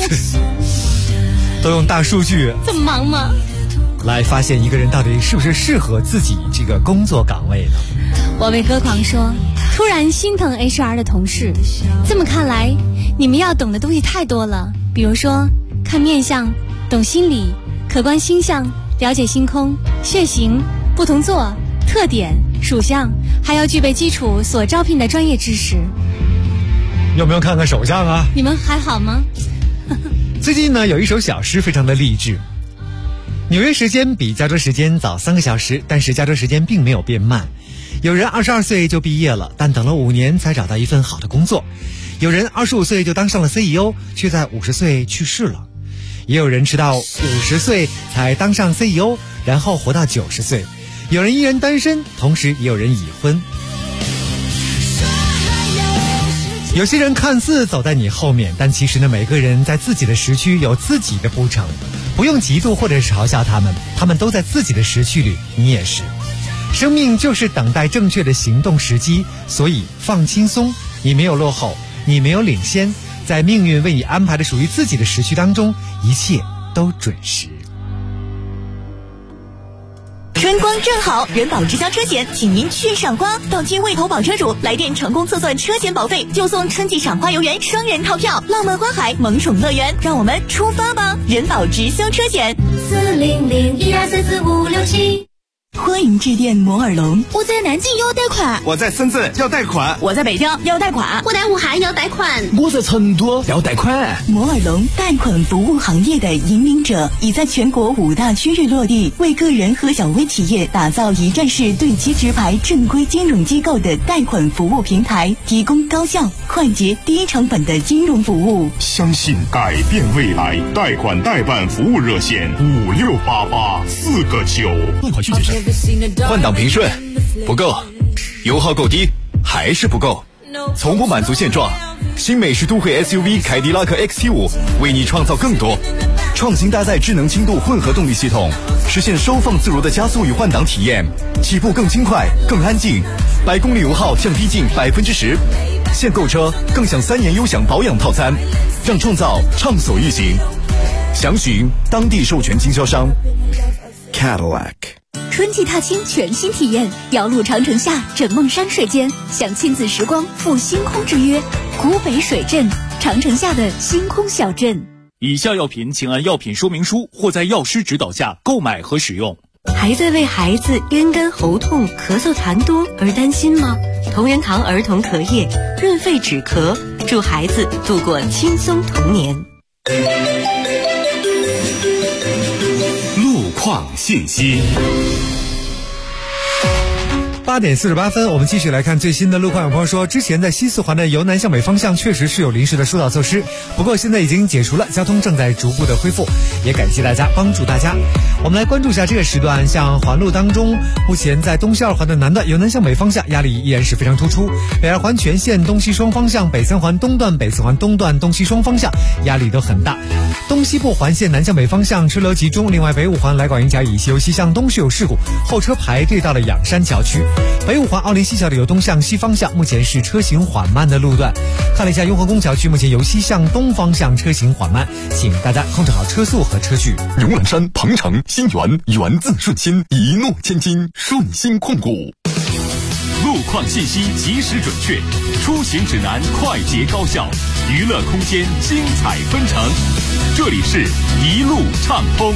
都用大数据， 这么忙吗？ 来发现一个人到底是不是适合自己这个工作岗位呢？ 我为歌狂说，突然心疼 HR 的同事，这么看来你们要懂的东西太多了，比如说看面相、懂心理、可观星象、了解星空、血型、不同座、特点、属相，还要具备基础所招聘的专业知识。 有没有看看手相啊？ 你们还好吗？ 最近呢有一首小诗非常的励志。纽约时间比加州时间早3个小时，但是加州时间并没有变慢。有人22岁就毕业了，但等了5年才找到一份好的工作。有人25岁就当上了 CEO， 却在50岁去世了。也有人直到50岁才当上 CEO， 然后活到90岁。有人依然单身，同时也有人已婚。有些人看似走在你后面，但其实呢，每个人在自己的时区有自己的铺程，不用嫉妒或者是嘲笑他们，他们都在自己的时区里，你也是。生命就是等待正确的行动时机，所以放轻松，你没有落后，你没有领先，在命运为你安排的属于自己的时区当中，一切都准时。 春光正好，人保直销车险，请您去赏花。到期未投保车主，来电成功测算车险保费，就送春季赏花游园双人套票，浪漫花海萌宠乐园，让我们出发吧！人保直销车险，40012344567。欢迎致电摩尔龙。 我在南京要贷款， 我在深圳要贷款， 我在北京要贷款， 我在武汉要贷款， 我在成都要贷款。 摩尔龙贷款服务行业的引领者，已在全国5大区域落地，为个人和小微企业打造一站式对接直排正规金融机构的贷款服务平台，提供高效、快捷、低成本的金融服务。 相信改变未来，贷款代办服务热线5688 4个9。 贷款需谨慎。换挡平顺不够，油耗够低还是不够，从不满足现状。新美式都会 SUV 凯迪拉克 XT5 为你创造更多，创新搭载智能轻度混合动力系统，实现收放自如的加速与换挡体验，起步更轻快更安静，100公里油耗降低近10%。现购车更享3年优享保养套餐，让创造畅所欲行。详询当地授权经销商 Cadillac。 春季踏青全新体验，遥路长城下，枕梦山水间，享亲子时光，赴星空之约。古北水镇，长城下的星空小镇。 以下药品请按药品说明书或在药师指导下购买和使用。 还在为孩子咽干喉痛、咳嗽痰多而担心吗？同仁堂儿童咳液润肺止咳， 助孩子度过轻松童年。 路况信息。 8点48分，我们继续来看最新的路况。有朋友说，之前在西四环的由南向北方向确实是有临时的疏导措施，不过现在已经解除了，交通正在逐步的恢复，也感谢大家帮助大家。我们来关注一下这个时段，像环路当中，目前在东西二环的南段由南向北方向压力依然是非常突出，北二环全线东西双方向、北三环东段、北四环东段东西双方向压力都很大。东西部环线南向北方向车流集中，另外北五环来广营甲以西由西向东是有事故，后车排队到了仰山桥区。北五环奥林西桥的由东向西方向目前是车行缓慢的路段，看了一下雍和宫桥区，目前由西向东方向车行缓慢，请大家控制好车速和车距。 永兰山、鹏程、新源，源自顺心，一诺千金，顺心控股。 路况信息及时准确，出行指南快捷高效，娱乐空间精彩纷呈。这里是一路畅通。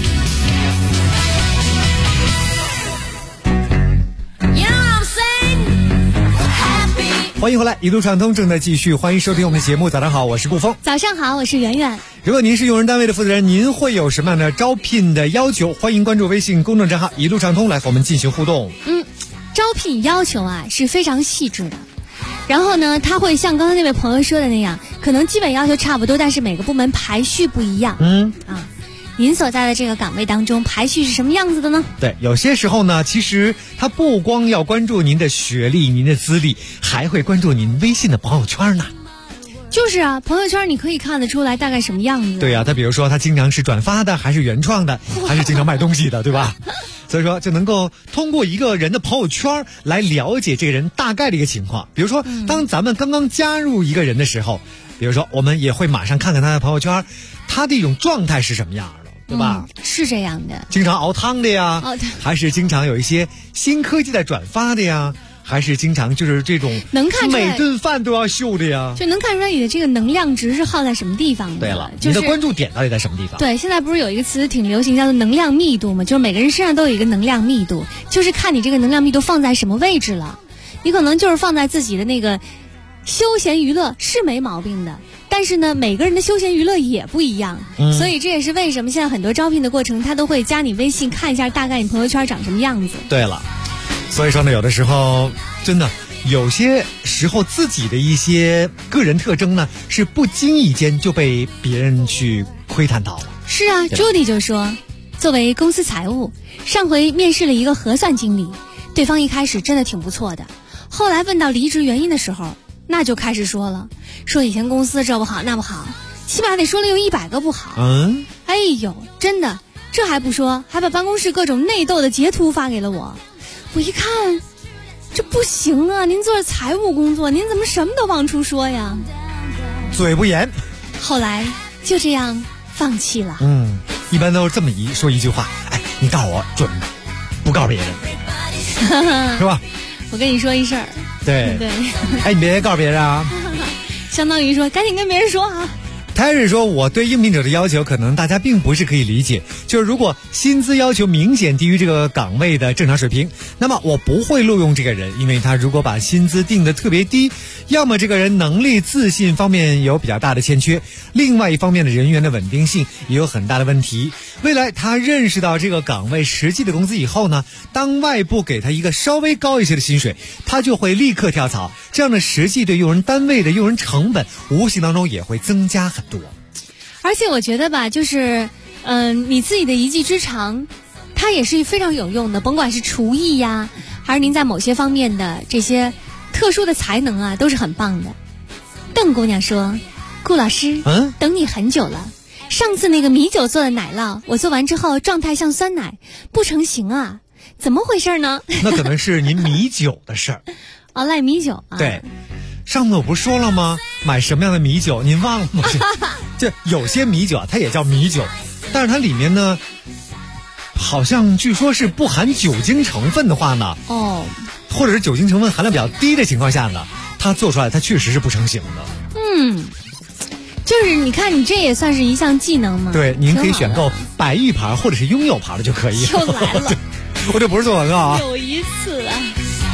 欢迎回来，一路畅通正在继续，欢迎收听我们的节目。早上好，我是顾峰。 早上好，我是圆圆。 如果您是用人单位的负责人，您会有什么样的招聘的要求？欢迎关注微信公众账号一路畅通来和我们进行互动。 招聘要求啊是非常细致的，然后呢，他会像刚才那位朋友说的那样，可能基本要求差不多，但是每个部门排序不一样。您所在的这个岗位当中排序是什么样子的呢？ 对，有些时候呢，其实他不光要关注您的学历、您的资历，还会关注您微信的朋友圈呢。 就是啊，朋友圈你可以看得出来大概什么样子。 对啊，他比如说他经常是转发的，还是原创的，还是经常卖东西的，对吧？所以说就能够通过一个人的朋友圈来了解这个人大概的一个情况。比如说当咱们刚刚加入一个人的时候，比如说我们也会马上看看他的朋友圈，他的一种状态是什么样的，对吧？ 是这样的， 经常熬汤的呀，还是经常有一些新科技在转发的呀，还是经常就是这种能看出来每顿饭都要秀的呀， 就能看出来你的这个能量值是耗在什么地方的。 对了，你的关注点到底在什么地方？ 对，现在不是有一个词挺流行叫做能量密度吗？就是每个人身上都有一个能量密度，就是看你这个能量密度放在什么位置了。你可能就是放在自己的那个休闲娱乐是没毛病的，但是呢，每个人的休闲娱乐也不一样，所以这也是为什么现在很多招聘的过程，他都会加你微信看一下大概你朋友圈长什么样子。 对了，所以说呢，有的时候真的有些时候自己的一些个人特征呢，是不经意间就被别人去窥探到了。 是啊，Judy 就说，作为公司财务，上回面试了一个核算经理，对方一开始真的挺不错的，后来问到离职原因的时候，那就开始说了，说以前公司这不好那不好，起码得说了有100个不好。哎呦，真的，这还不说，还把办公室各种内斗的截图发给了我。我一看，这不行啊！您做着财务工作，您怎么什么都往出说呀？ 嘴不严。 后来就这样放弃了。 一般都是这么说一句话，哎，你告诉我准，不告诉别人，是吧？ 我跟你说一事儿。 对，哎，你别告诉别人啊。 相当于说，赶紧跟别人说啊。 他是说，我对应聘者的要求可能大家并不是可以理解，就是如果薪资要求明显低于这个岗位的正常水平，那么我不会录用这个人，因为他如果把薪资定得特别低，要么这个人能力自信方面有比较大的欠缺，另外一方面的人员的稳定性也有很大的问题。未来他认识到这个岗位实际的工资以后呢，当外部给他一个稍微高一些的薪水，他就会立刻跳槽，这样的实际对用人单位的用人成本无形当中也会增加很多。 而且我觉得吧，就是你自己的一技之长它也是非常有用的，甭管是厨艺呀，还是您在某些方面的这些特殊的才能啊，都是很棒的。邓姑娘说，顾老师，等你很久了，上次那个米酒做的奶酪，我做完之后状态像酸奶，不成形啊，怎么回事呢？ 那可能是您米酒的事儿。 赖米酒啊。 对，上次我不是说了吗？买什么样的米酒您忘了吗？这有些米酒啊，它也叫米酒，但是它里面呢，好像据说是不含酒精成分的话呢，或者是酒精成分含量比较低的情况下呢，它做出来它确实是不成形的。 就是你看，你这也算是一项技能吗？ 对，您可以选购百誉牌或者是拥有牌的就可以。 又来了， 我这不是做广告啊。 有一次啊。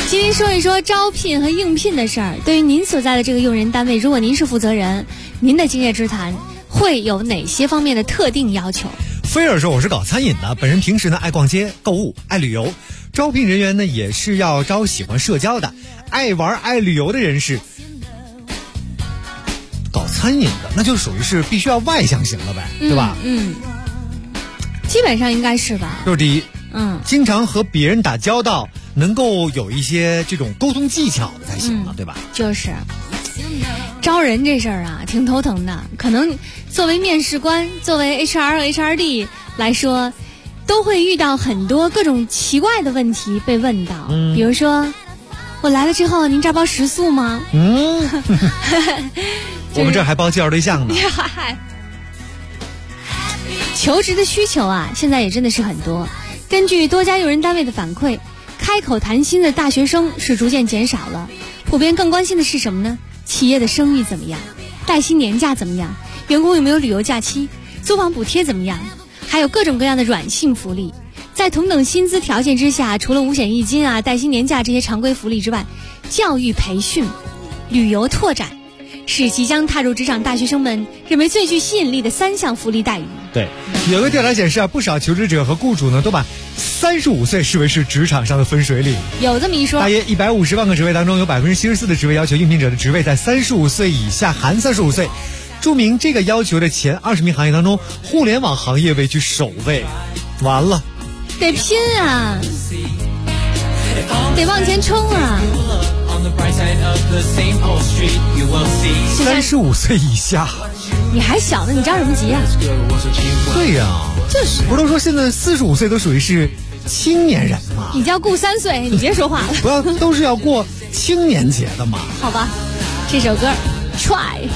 今天说一说招聘和应聘的事儿。对于您所在的这个用人单位，如果您是负责人，您的经验之谈会有哪些方面的特定要求？ 菲尔说我是搞餐饮的，本人平时呢爱逛街购物，爱旅游，招聘人员呢也是要招喜欢社交的，爱玩爱旅游的人士。搞餐饮的那就属于是必须要外向型了呗，对吧？ 基本上应该是吧。 这是第一。经常和别人打交道，能够有一些这种沟通技巧的才行了，对吧？ 就是招人这事儿啊，挺头疼的。可能作为面试官，作为 HR、HRD 来说，都会遇到很多各种奇怪的问题被问到。比如说，我来了之后，您这儿包食宿吗？ 我们这儿还包介绍对象呢。 求职的需求啊，现在也真的是很多。根据多家用人单位的反馈，开口谈薪的大学生是逐渐减少了，普遍更关心的是什么呢？企业的声誉怎么样？带薪年假怎么样？员工有没有旅游假期？租房补贴怎么样？还有各种各样的软性福利。在同等薪资条件之下，除了五险一金啊、带薪年假这些常规福利之外，教育培训、旅游拓展是即将踏入职场大学生们认为最具吸引力的3项福利待遇。 对，有个调查显示啊，不少求职者和雇主呢都把35岁视为是职场上的分水岭。 有这么一说， 大约150万个职位当中，有74%的职位要求应聘者的职位在35岁以下，含35岁。注明这个要求的前20名行业当中，互联网行业位居首位。完了， 得拼啊，得往前冲啊 ！35岁以下， 你还小呢，你着什么急啊？ 对呀， 就是不都说现在45岁都属于是青年人嘛？ 你叫顾3岁，你别说话了。 不要，都是要过青年节的嘛。 好吧，这首歌 Try。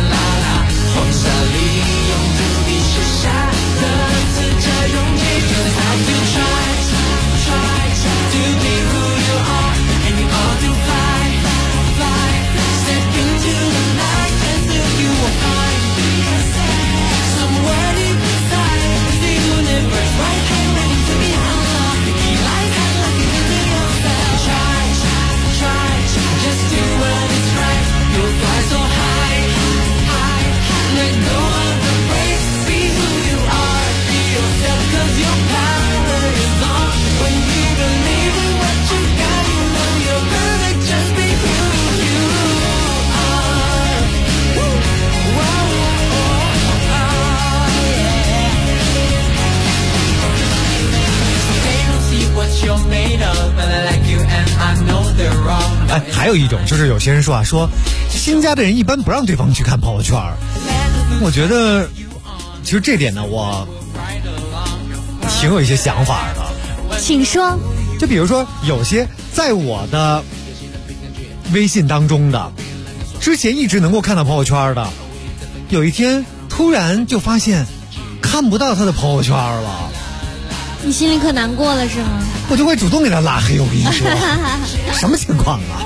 哎，还有一种就是有些人说啊，说新加的人一般不让对方去看朋友圈。我觉得其实这点呢，我挺有一些想法的。 请说。 就比如说有些在我的微信当中的之前一直能够看到朋友圈的，有一天突然就发现看不到他的朋友圈了， 你心里可难过了是吗？ 我就会主动给他拉黑。我跟你说什么情况啊？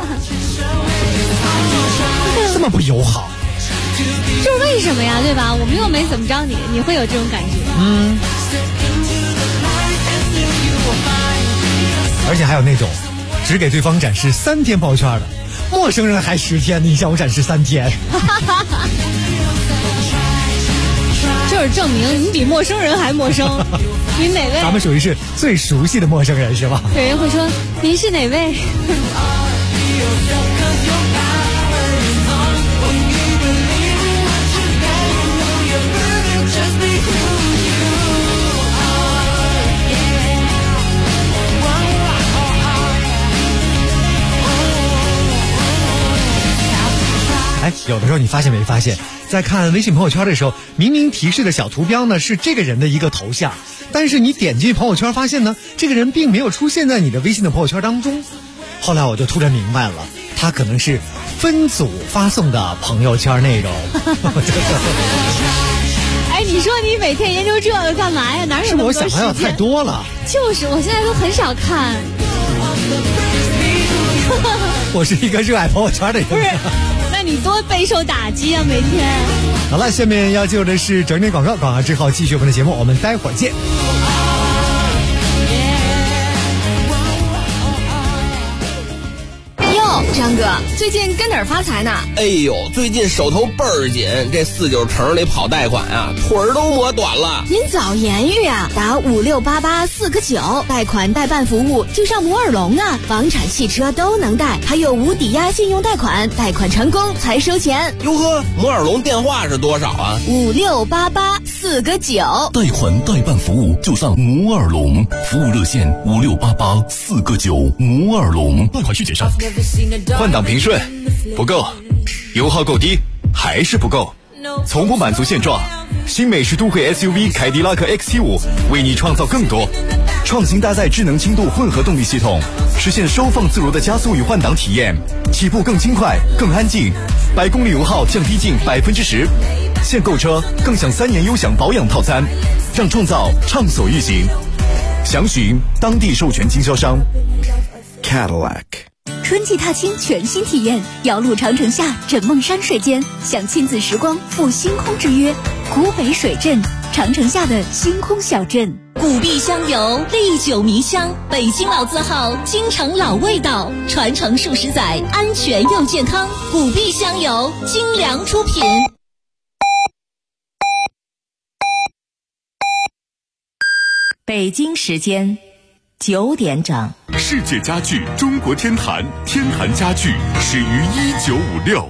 这么不友好， 这是为什么呀？对吧？我们又没怎么着你，你会有这种感觉？ 而且还有那种只给对方展示3天朋友圈的，陌生人还10天，你向我展示3天。 就是证明你比陌生人还陌生。您哪位？ 咱们属于是最熟悉的陌生人是吧？ 有人会说您是哪位？ 哎，有的时候你发现没发现，在看微信朋友圈的时候，明明提示的小图标呢是这个人的一个头像，但是你点进朋友圈发现呢，这个人并没有出现在你的微信的朋友圈当中。后来我就突然明白了，他可能是分组发送的朋友圈内容。 哎，你说你每天研究这个干嘛呀？哪有那么多时间？ 是我想要太多了。 就是我现在都很少看。 我是一个热爱朋友圈的人。 不是，那你多备受打击啊，每天。 好了，下面要进入的是整点广告，广告之后继续我们的节目，我们待会儿见。 张哥，最近跟哪儿发财呢？ 哎呦，最近手头倍儿紧，这49城里跑贷款啊，腿儿都磨短了。 您早言语啊，打5688-4个9，贷款代办服务就上摩尔龙啊，房产、汽车都能贷，还有无抵押信用贷款，贷款成功才收钱。 哟呵，摩尔龙电话是多少啊 ？5688-4个9， 贷款代办服务就上摩尔龙，服务热线5688-4个9，摩尔龙，贷款需谨慎。 换挡平顺不够，油耗够低还是不够，从不满足现状。新美式都会 SUV 凯迪拉克 XT5 为你创造更多，创新搭载智能轻度混合动力系统，实现收放自如的加速与换挡体验，起步更轻快更安静，100公里油耗降低近10%。现购车更享3年优享保养套餐，让创造畅所欲行。详询当地授权经销商 Cadillac。 春季踏青全新体验，遥路长城下，枕梦山水间，享亲子时光赴星空之约。古北水镇，长城下的星空小镇。 古碧香油，历久弥香，北京老字号，京城老味道，传承数十载，安全又健康。古碧香油，精良出品。 北京时间9点整。 世界家具中国天坛，天坛家具始于1956。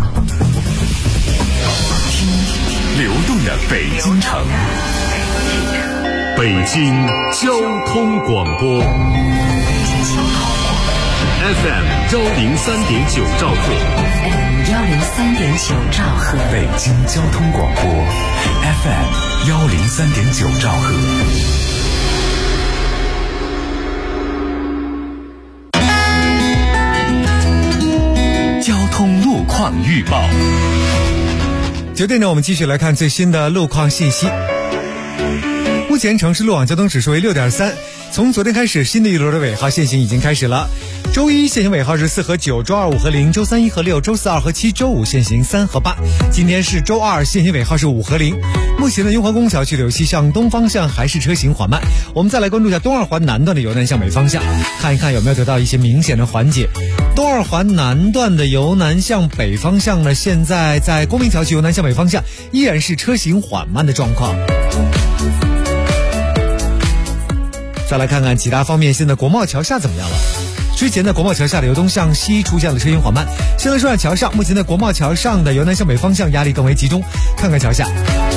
流动的北京城，北京交通广播 FM 103.9兆赫 103.9兆赫， 北京交通广播 FM 103.9兆赫。 交通路况预报。 9点整，我们继续来看最新的路况信息。目前城市路网交通指数为6.3，从昨天开始，新的一轮的尾号限行已经开始了。周一限行尾号是4和9，周二5和0，周三1和6，周四2和7，周五限行3和8。今天是周二，限行尾号是5和0。目前的雍和宫小区柳溪向东方向还是车行缓慢。我们再来关注一下东二环南段的由南向北方向，看一看有没有得到一些明显的缓解。东二环南段的由南向北方向呢，现在在光明桥区由南向北方向依然是车行缓慢的状况。再来看看其他方面，现在国贸桥下怎么样了？之前在国贸桥下的由东向西出现了车行缓慢，现在说桥上，目前在国贸桥上的由南向北方向压力更为集中。看看桥下，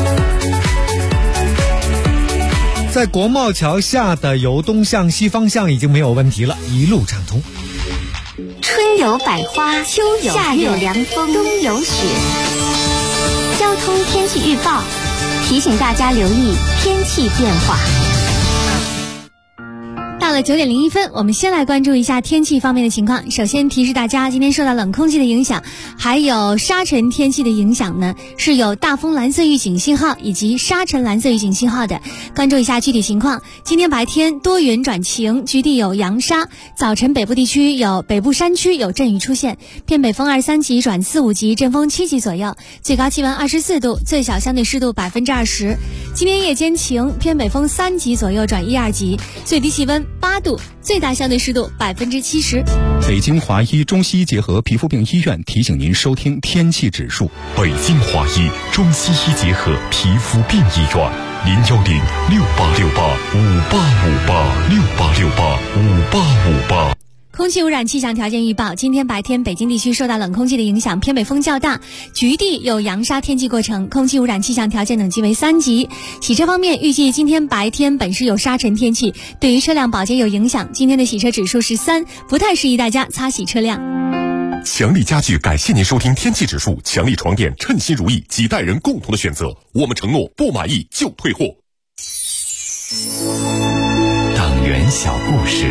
在国贸桥下的由东向西方向已经没有问题了，一路畅通。 春有百花，秋有夏有凉风，冬有雪。交通天气预报提醒大家留意天气变化。 到了9点01分，我们先来关注一下天气方面的情况。首先提示大家，今天受到冷空气的影响，还有沙尘天气的影响呢，是有大风蓝色预警信号以及沙尘蓝色预警信号的。关注一下具体情况。今天白天多云转晴，局地有扬沙，早晨北部地区有北部山区有阵雨出现，偏北风23级转4、5级，阵风7级左右，最高气温24度，最小相对湿度20%。今天夜间晴，偏北风3级左右转1、2级，最低气温8度，最大相对湿度70%。 北京华医中西医结合皮肤病医院提醒您收听天气指数。 北京华医中西医结合皮肤病医院，010-6868-5858，6868-5858。 空气污染气象条件预报，今天白天北京地区受到冷空气的影响，偏北风较大，局地有扬沙天气过程，空气污染气象条件等级为3级。洗车方面，预计今天白天本市有沙尘天气，对于车辆保洁有影响，今天的洗车指数是3，不太适宜大家擦洗车辆。 强力家具感谢您收听天气指数，强力床垫称心如意，几代人共同的选择，我们承诺不满意就退货。 党员小故事。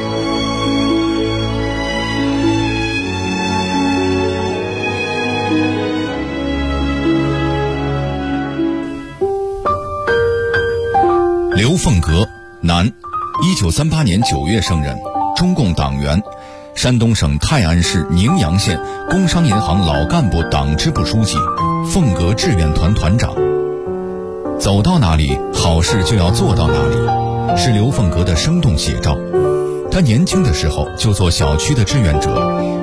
刘凤阁，男，1938年9月生人，中共党员，山东省泰安市宁阳县工商银行老干部党支部书记，凤阁志愿团团长。走到哪里，好事就要做到哪里，是刘凤阁的生动写照。他年轻的时候就做小区的志愿者，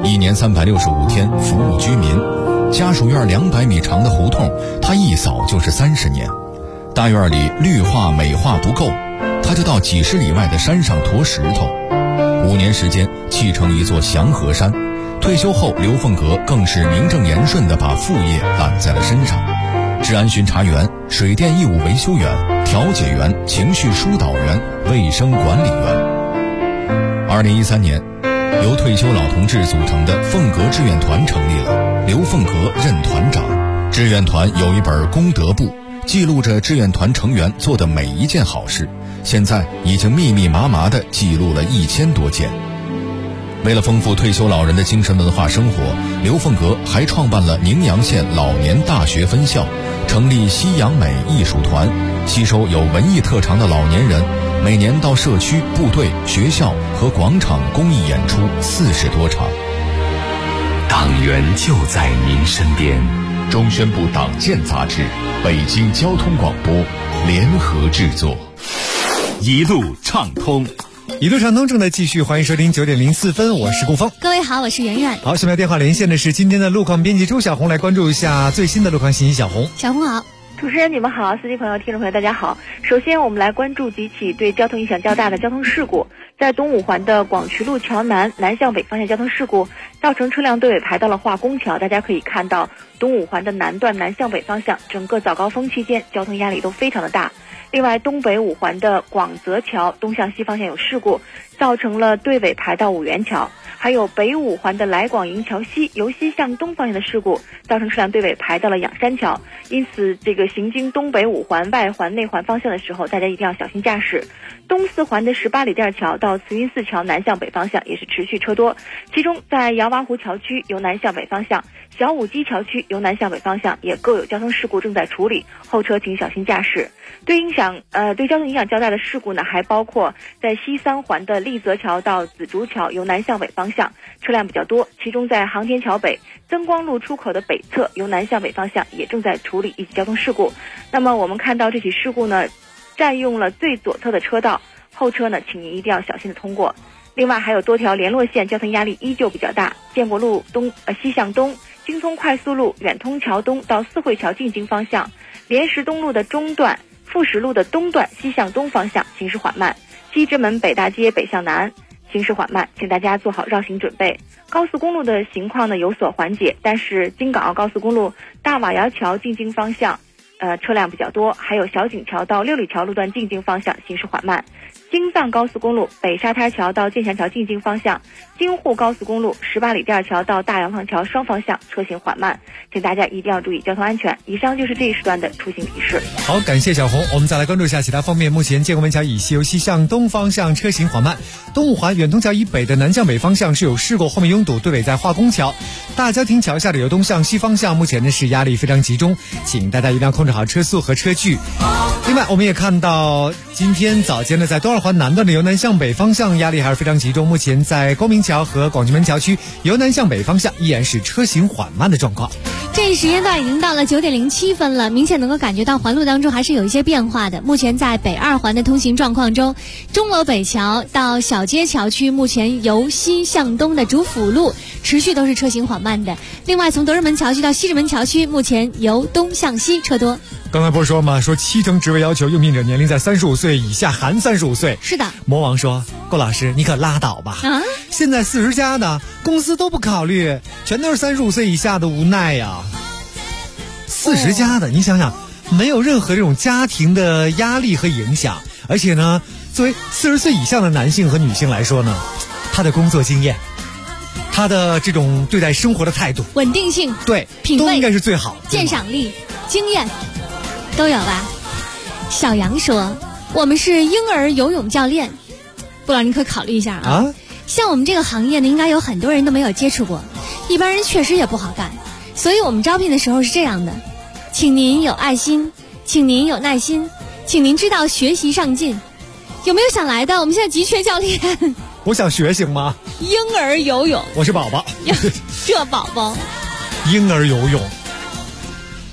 1年365天服务居民。家属院200米长的胡同，他一扫就是30年。大院里绿化美化不够，他就到几十里外的山上驮石头。5年时间砌成一座祥和山。退休后，刘凤阁更是名正言顺地把副业揽在了身上。治安巡查员、水电义务维修员、调解员、情绪疏导员、卫生管理员。2013年，由退休老同志组成的凤阁志愿团成立了，刘凤阁任团长。志愿团有一本功德簿，记录着志愿团成员做的每一件好事，现在已经密密麻麻地记录了1000多件。为了丰富退休老人的精神文化生活，刘凤阁还创办了宁阳县老年大学分校，成立西洋美艺术团，吸收有文艺特长的老年人，每年到社区、部队、学校和广场公益演出40多场。 党员就在您身边。 中宣部党建杂志、北京交通广播联合制作。 一路畅通。 一路畅通正在继续，欢迎收听9点04分，我是顾峰。 各位好，我是圆圆。 好，下面电话连线的是今天的路况编辑周小红，来关注一下最新的路况信息。小红， 小红好。 主持人你们好，司机朋友、听众朋友大家好。首先我们来关注几起对交通影响较大的交通事故。在东五环的广渠路桥南南向北方向交通事故，造成车辆队尾排到了化工桥。大家可以看到东五环的南段南向北方向，整个早高峰期间交通压力都非常的大。另外，东北五环的广泽桥东向西方向有事故，造成了队尾排到五元桥。还有北五环的来广营桥西由西向东方向的事故，造成车辆队尾排到了仰山桥。因此，这个行经东北五环外环内环方向的时候，大家一定要小心驾驶。东四环的18里店桥到慈云寺桥南向北方向也是持续车多，其中在姚娃湖桥区由南向北方向，小武基桥区由南向北方向也各有交通事故正在处理，后车请小心驾驶。对交通影响较大的事故呢，还包括在西三环的丽泽桥到紫竹桥由南向北方向车辆比较多，其中在航天桥北增光路出口的北侧由南向北方向也正在处理一起交通事故。那么我们看到这起事故呢，占用了最左侧的车道，后车呢请您一定要小心的通过。另外还有多条联络线交通压力依旧比较大，建国路西向东、京通快速路远通桥东到四惠桥进京方向，莲石东路的中段、富石路的东段西向东方向行驶缓慢，西直门北大街北向南行驶缓慢，请大家做好绕行准备。高速公路的情况呢有所缓解，但是京港澳高速公路大瓦窑桥进京方向车辆比较多，还有小井桥到六里桥路段进京方向行驶缓慢。京藏高速公路北沙滩桥到建祥桥进京方向，京沪高速公路18里店桥到大洋坊桥双方向车行缓慢，请大家一定要注意交通安全。以上就是这一时段的出行提示。 好，感谢小红。我们再来关注一下其他方面。目前建国门桥以西由西向东方向车行缓慢，东五环远通桥以北的南向北方向是有事故，后面拥堵，队尾在化工桥。大郊亭桥下的由东向西方向目前呢是压力非常集中，请大家一定要控制好车速和车距。另外我们也看到今天早间呢在东二环南段的由南向北方向压力还是非常集中，目前在光明桥和广渠门桥区由南向北方向依然是车行缓慢的状况。 这一时间段已经到了9点07分了，明显能够感觉到环路当中还是有一些变化的。目前在北二环的通行状况中，钟楼北桥到小街桥区目前由西向东的主辅路持续都是车行缓慢的。另外从德胜门桥区到西直门桥区目前由东向西车多。 刚才不是说吗？说7成职位要求应聘者年龄在35岁以下含35岁。 是的。 魔王说，郭老师你可拉倒吧，现在40加的公司都不考虑，全都是35岁以下的，无奈呀。40加的你想想，没有任何这种家庭的压力和影响，而且呢作为40岁以上的男性和女性来说呢，他的工作经验，他的这种对待生活的态度、 稳定性、 对品味都应该是最好的， 鉴赏力、经验都有吧。小杨说我们是婴儿游泳教练，不然你可考虑一下啊。像我们这个行业呢，应该有很多人都没有接触过，一般人确实也不好干，所以我们招聘的时候是这样的，请您有爱心，请您有耐心，请您知道学习上进。有没有想来的？我们现在急缺教练。 我想学行吗？ 婴儿游泳， 我是宝宝。 这宝宝婴儿游泳，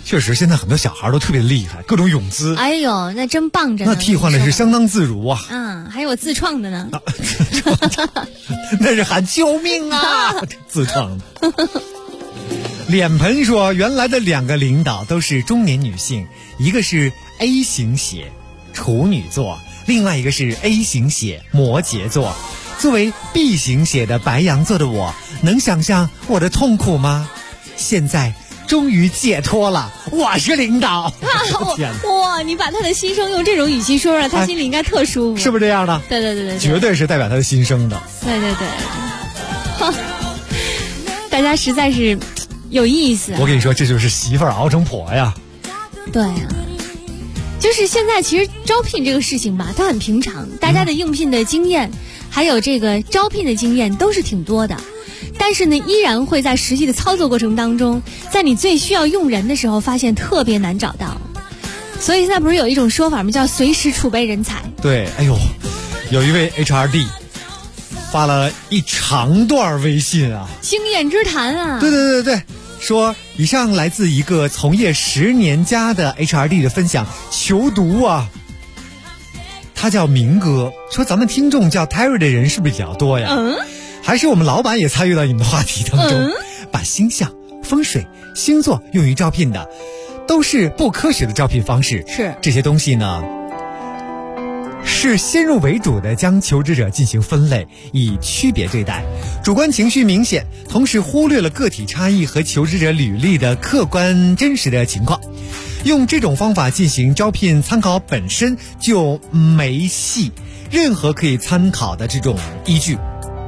确实，现在很多小孩都特别厉害，各种泳姿。 哎呦，那真棒着呢！ 那替换的是相当自如啊。 还有我自创的呢。 那是喊救命啊！自创的。脸盆说，原来的2个领导都是中年女性，一个是 A 型血，处女座，另外一个是 A 型血，摩羯座。作为 B 型血的白羊座的我，能想象我的痛苦吗？现在终于解脱了，我是领导。 哇，你把他的心声用这种语气说了，他心里应该特舒服， 是不是这样的？ 对， 绝对是代表他的心声的。 对，大家实在是有意思。 我跟你说，这就是媳妇儿熬成婆呀。 对啊，就是现在其实招聘这个事情吧，它很平常，大家的应聘的经验，还有这个招聘的经验都是挺多的。但是呢，依然会在实际的操作过程当中，在你最需要用人的时候，发现特别难找到。所以现在不是有一种说法吗？叫随时储备人才。 对，哎呦，有一位 HRD 发了一长段微信啊， 经验之谈啊。 对，说以上来自一个从业10年加的 HRD 的分享，求读啊。他叫明哥，说咱们听众叫 Terry 的人是不是比较多呀？还是我们老板也参与到你们的话题当中，把星象、风水、星座用于招聘的，都是不科学的招聘方式。 是这些东西呢，是先入为主的将求职者进行分类，以区别对待，主观情绪明显，同时忽略了个体差异和求职者履历的客观真实的情况。用这种方法进行招聘参考本身就没戏，任何可以参考的这种依据。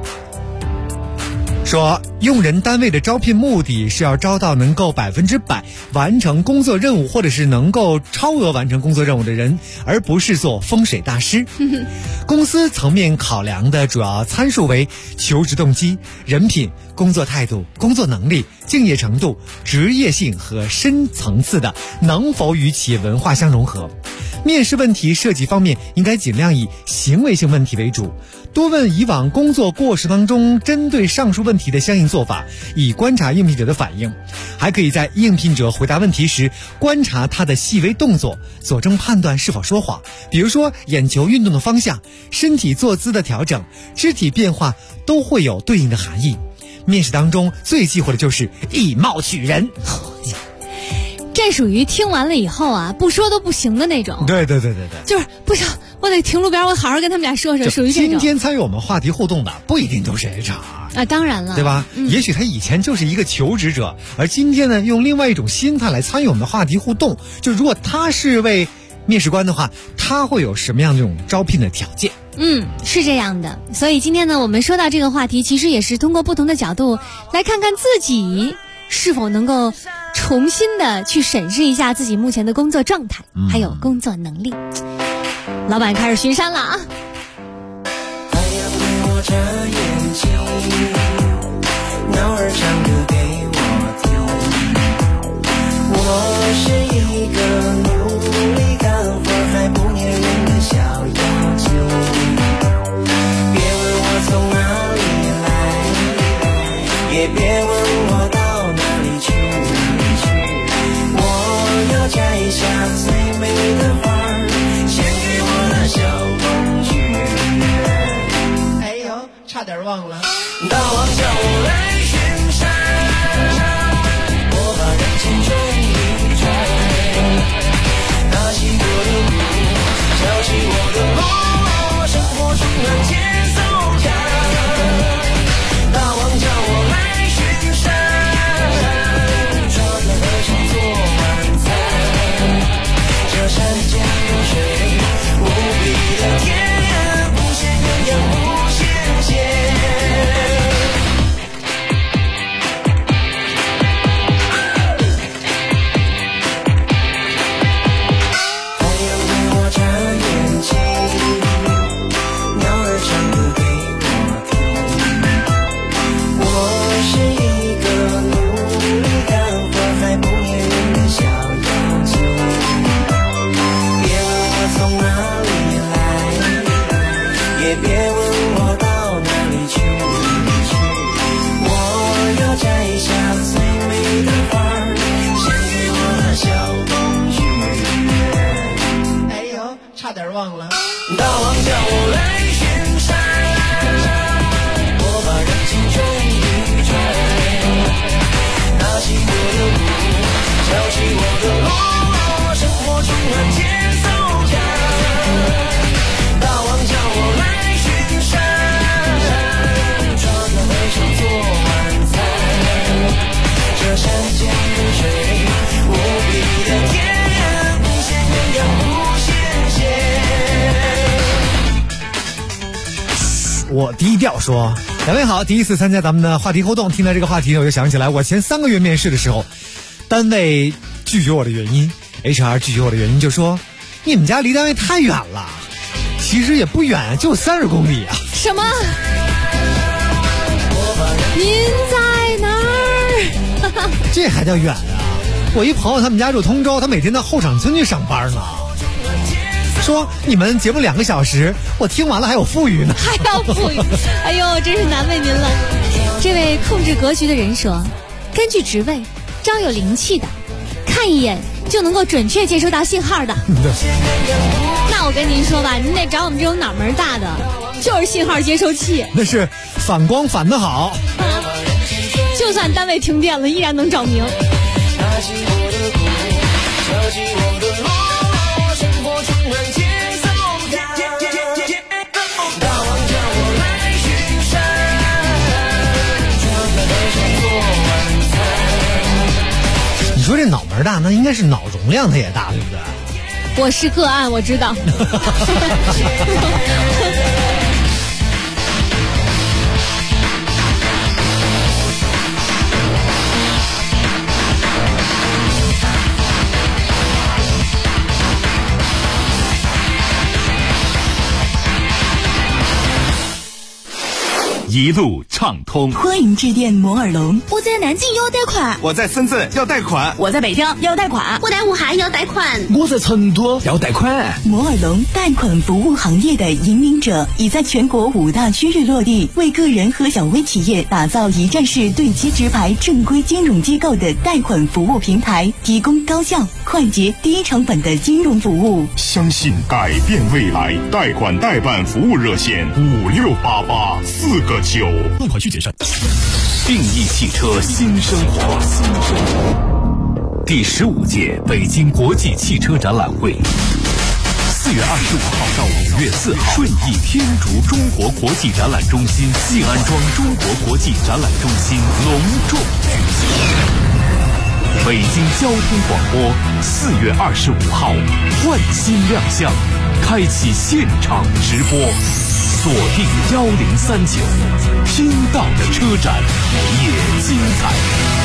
说用人单位的招聘目的是要招到能够100%完成工作任务，或者是能够超额完成工作任务的人，而不是做风水大师。公司层面考量的主要参数为求职动机、人品、工作态度、工作能力、敬业程度、职业性和深层次的能否与企业文化相融合。面试问题设计方面应该尽量以行为性问题为主，多问以往工作过程当中针对上述问题的相应做法，以观察应聘者的反应。还可以在应聘者回答问题时观察他的细微动作，佐证判断是否说谎。比如说眼球运动的方向、身体坐姿的调整、肢体变化都会有对应的含义。面试当中最忌讳的就是以貌取人， 这属于听完了以后啊，不说都不行的那种。 对， 就是不行，我得停路边，我好好跟他们俩说说，属于这种。 今天参与我们话题互动的不一定都是 HR 啊，当然了， 对吧？也许他以前就是一个求职者，而今天呢，用另外一种心态来参与我们的话题互动。就如果他是位面试官的话，他会有什么样的这种招聘的条件？ 是这样的。所以今天呢，我们说到这个话题，其实也是通过不同的角度来看看自己是否能够重新的去审视一下自己目前的工作状态，还有工作能力。老板开始巡山了啊！ 太阳对我眨眼睛，鸟儿唱歌给我听。我是一个努力干活还不粘人的小妖精，别问我从哪里来，也别问我到哪里去。我要摘下最美的花儿，献给我的小公举。哎呦，差点忘了。大王叫我来巡山。 忘了。 大王叫我来巡山，我把热情转一转，拿起我的鼓，敲起我的锣，生活充满节奏感。大王叫我来巡山，抓个和尚做晚餐，这山间的水无比的甜，不咸鸳鸯不咸咸。 我低调说，两位好，第一次参加咱们的话题互动，听到这个话题我就想起来，我前3个月面试的时候，单位拒绝我的原因 ，HR 拒绝我的原因就说，你们家离单位太远了，其实也不远，就30公里啊。 什么？您在哪儿？ 这还叫远啊？我一朋友他们家住通州，他每天到后场村去上班呢。说你们节目2个小时，我听完了还有富裕呢， 还要富裕，哎呦，真是难为您了。这位控制格局的人说，根据职位招有灵气的，看一眼就能够准确接收到信号的。那我跟您说吧，您得找我们这种脑门大的，就是信号接收器， 那是反光反得好， 就算单位停电了依然能照明。 你说这脑门大，那应该是脑容量它也大，对不对？ 我是个案，我知道。 一路畅通， 欢迎致电摩尔龙。 我在南京要贷款， 我在深圳要贷款， 我在北京要贷款， 我在武汉要贷款， 我在成都要贷款。 摩尔龙贷款服务行业的引领者，已在全国5大区域落地，为个人和小微企业打造一站式对接直排正规金融机构的贷款服务平台，提供高效、快捷、低成本的金融服务。 相信改变未来，贷款代办服务热线5688-4个9，贷款需谨慎。 定义汽车新生活。第15届北京国际汽车展览会，4月25号到5月4号，顺义天竺中国国际展览中心西安庄中国国际展览中心隆重举行。北京交通广播4月25号换新亮相，开启现场直播，锁定1039，听到的车展也精彩。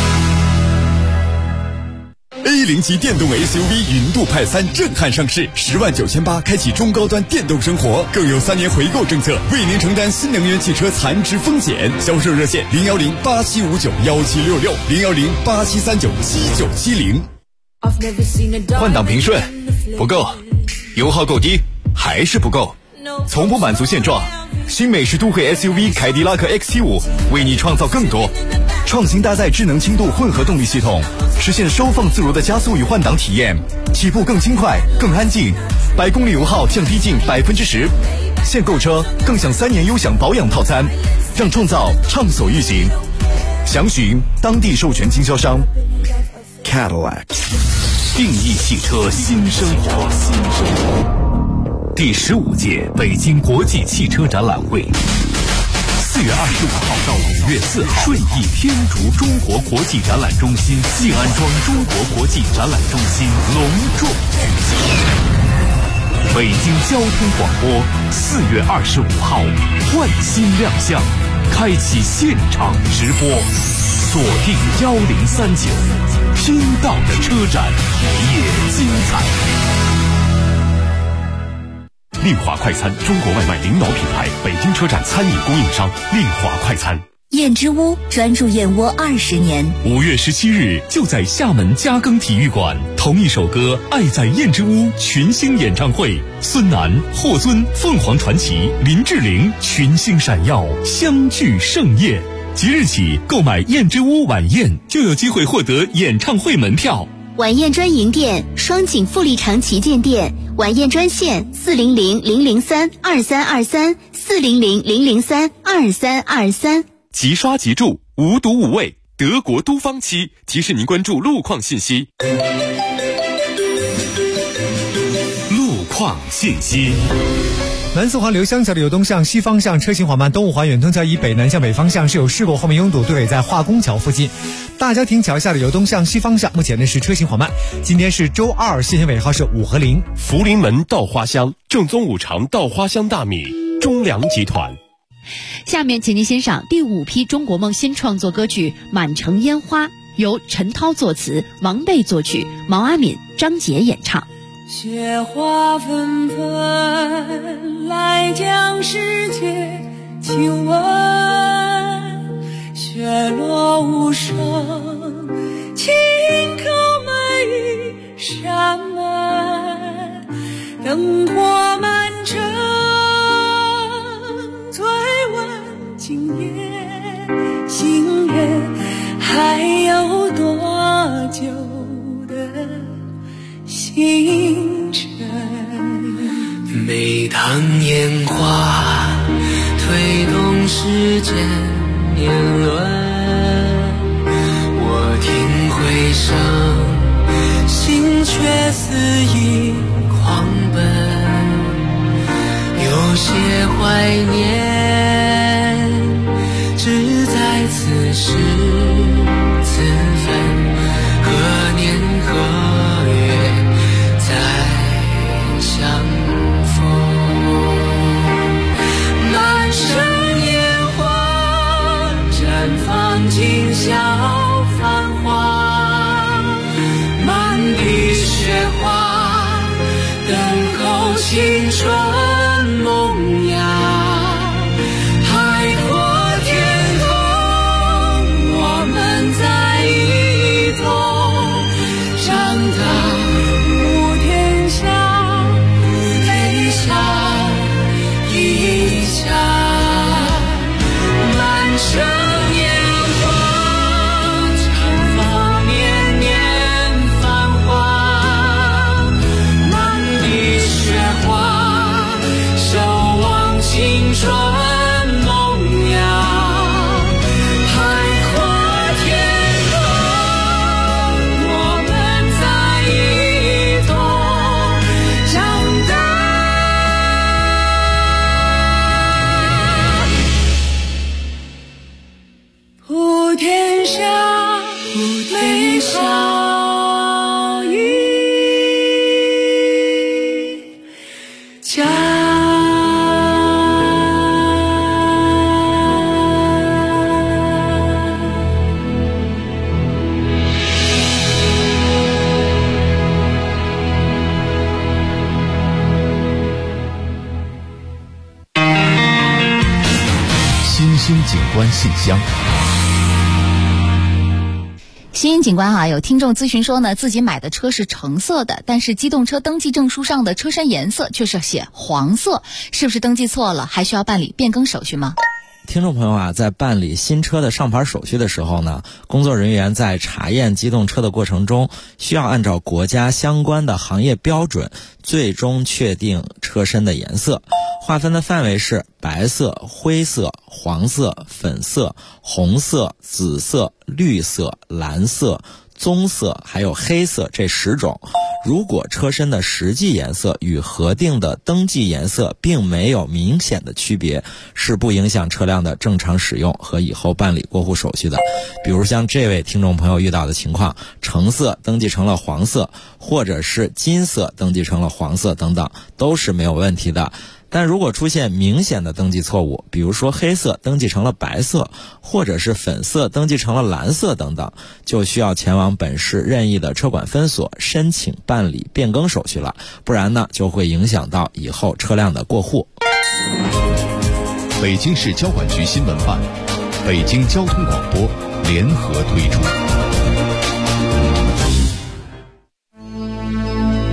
A0级电动 SUV 云度派3震撼上市，10.98万开启中高端电动生活，更有3年回购政策，为您承担新能源汽车残值风险。销售热线010-8759-1766，010-8739-7970。换挡平顺不够，油耗够低还是不够，从不满足现状。新美式都会 SUV 凯迪拉克 X75 为你创造更多，创新搭载智能轻度混合动力系统，实现收放自如的加速与换挡体验，起步更轻快更安静，100公里油耗降低近10%。现购车更享3年优享保养套餐，让创造畅所欲行。详询当地授权经销商 Cadillac。 定义汽车新生活。第15届北京国际汽车展览会，4月25号到5月4号，顺义天竺中国国际展览中心西安庄中国国际展览中心隆重举行。北京交通广播4月25号换新亮相，开启现场直播，锁定1039，听到的车展也精彩。 丽华快餐，中国外卖领导品牌，北京车站餐饮供应商。丽华快餐。 燕之屋专注燕窝20年。 5月17日，就在厦门嘉庚体育馆，同一首歌《爱在燕之屋》群星演唱会，孙楠、霍尊、凤凰传奇、林志玲群星闪耀，相聚盛宴。即日起购买燕之屋晚宴，就有机会获得演唱会门票。 晚宴专营店：双井富力城旗舰店、 晚宴专线400-003-2323，400-003-2323。 即刷即住，无毒无味，德国都方漆提示您关注路况信息。 路况信息。 南四环刘湘桥的由东向西方向车行缓慢，东五环远通桥以北南向北方向是有事故，后面拥堵，对尾在化工桥附近。大郊亭桥下的由东向西方向，目前呢是车行缓慢。今天是周二，限行尾号是5和0。 福临门稻花香，正宗五常稻花香大米，中粮集团。 下面请您欣赏第5批中国梦新创作歌曲《满城烟花》，由陈涛作词，王贝作曲，毛阿敏、张杰演唱。 雪花纷纷来将世界亲吻，雪落无声，轻叩每一扇门，灯火满城，醉问今夜行人还有多久的星辰。 每当烟花推动时间年轮，我听回声，心却肆意狂奔，有些怀念只在此时此分，何年何月再相逢。满城烟花绽放今宵繁华，满地雪花等候青春萌芽。海阔天空，我们在一同长大。普天下，普天下一家。满城烟花绽放年年繁华，满地雪花守望青春萌芽。海阔天空，我们在一同长大。普天下，美好一家。 新兴景观信箱。 新兴警官啊，有听众咨询说呢，自己买的车是橙色的，但是机动车登记证书上的车身颜色却是写黄色，是不是登记错了？还需要办理变更手续吗？ 听众朋友啊，在办理新车的上牌手续的时候呢，工作人员在查验机动车的过程中，需要按照国家相关的行业标准，最终确定车身的颜色。划分的范围是白色、灰色、黄色、粉色、红色、紫色、绿色、蓝色、棕色还有黑色这10种。如果车身的实际颜色与核定的登记颜色并没有明显的区别，是不影响车辆的正常使用和以后办理过户手续的。比如像这位听众朋友遇到的情况，橙色登记成了黄色，或者是金色登记成了黄色等等，都是没有问题的。但如果出现明显的登记错误，比如说黑色登记成了白色，或者是粉色登记成了蓝色等等，就需要前往本市任意的车管分所申请办理变更手续了，不然呢就会影响到以后车辆的过户。 北京市交管局新闻办、北京交通广播联合推出。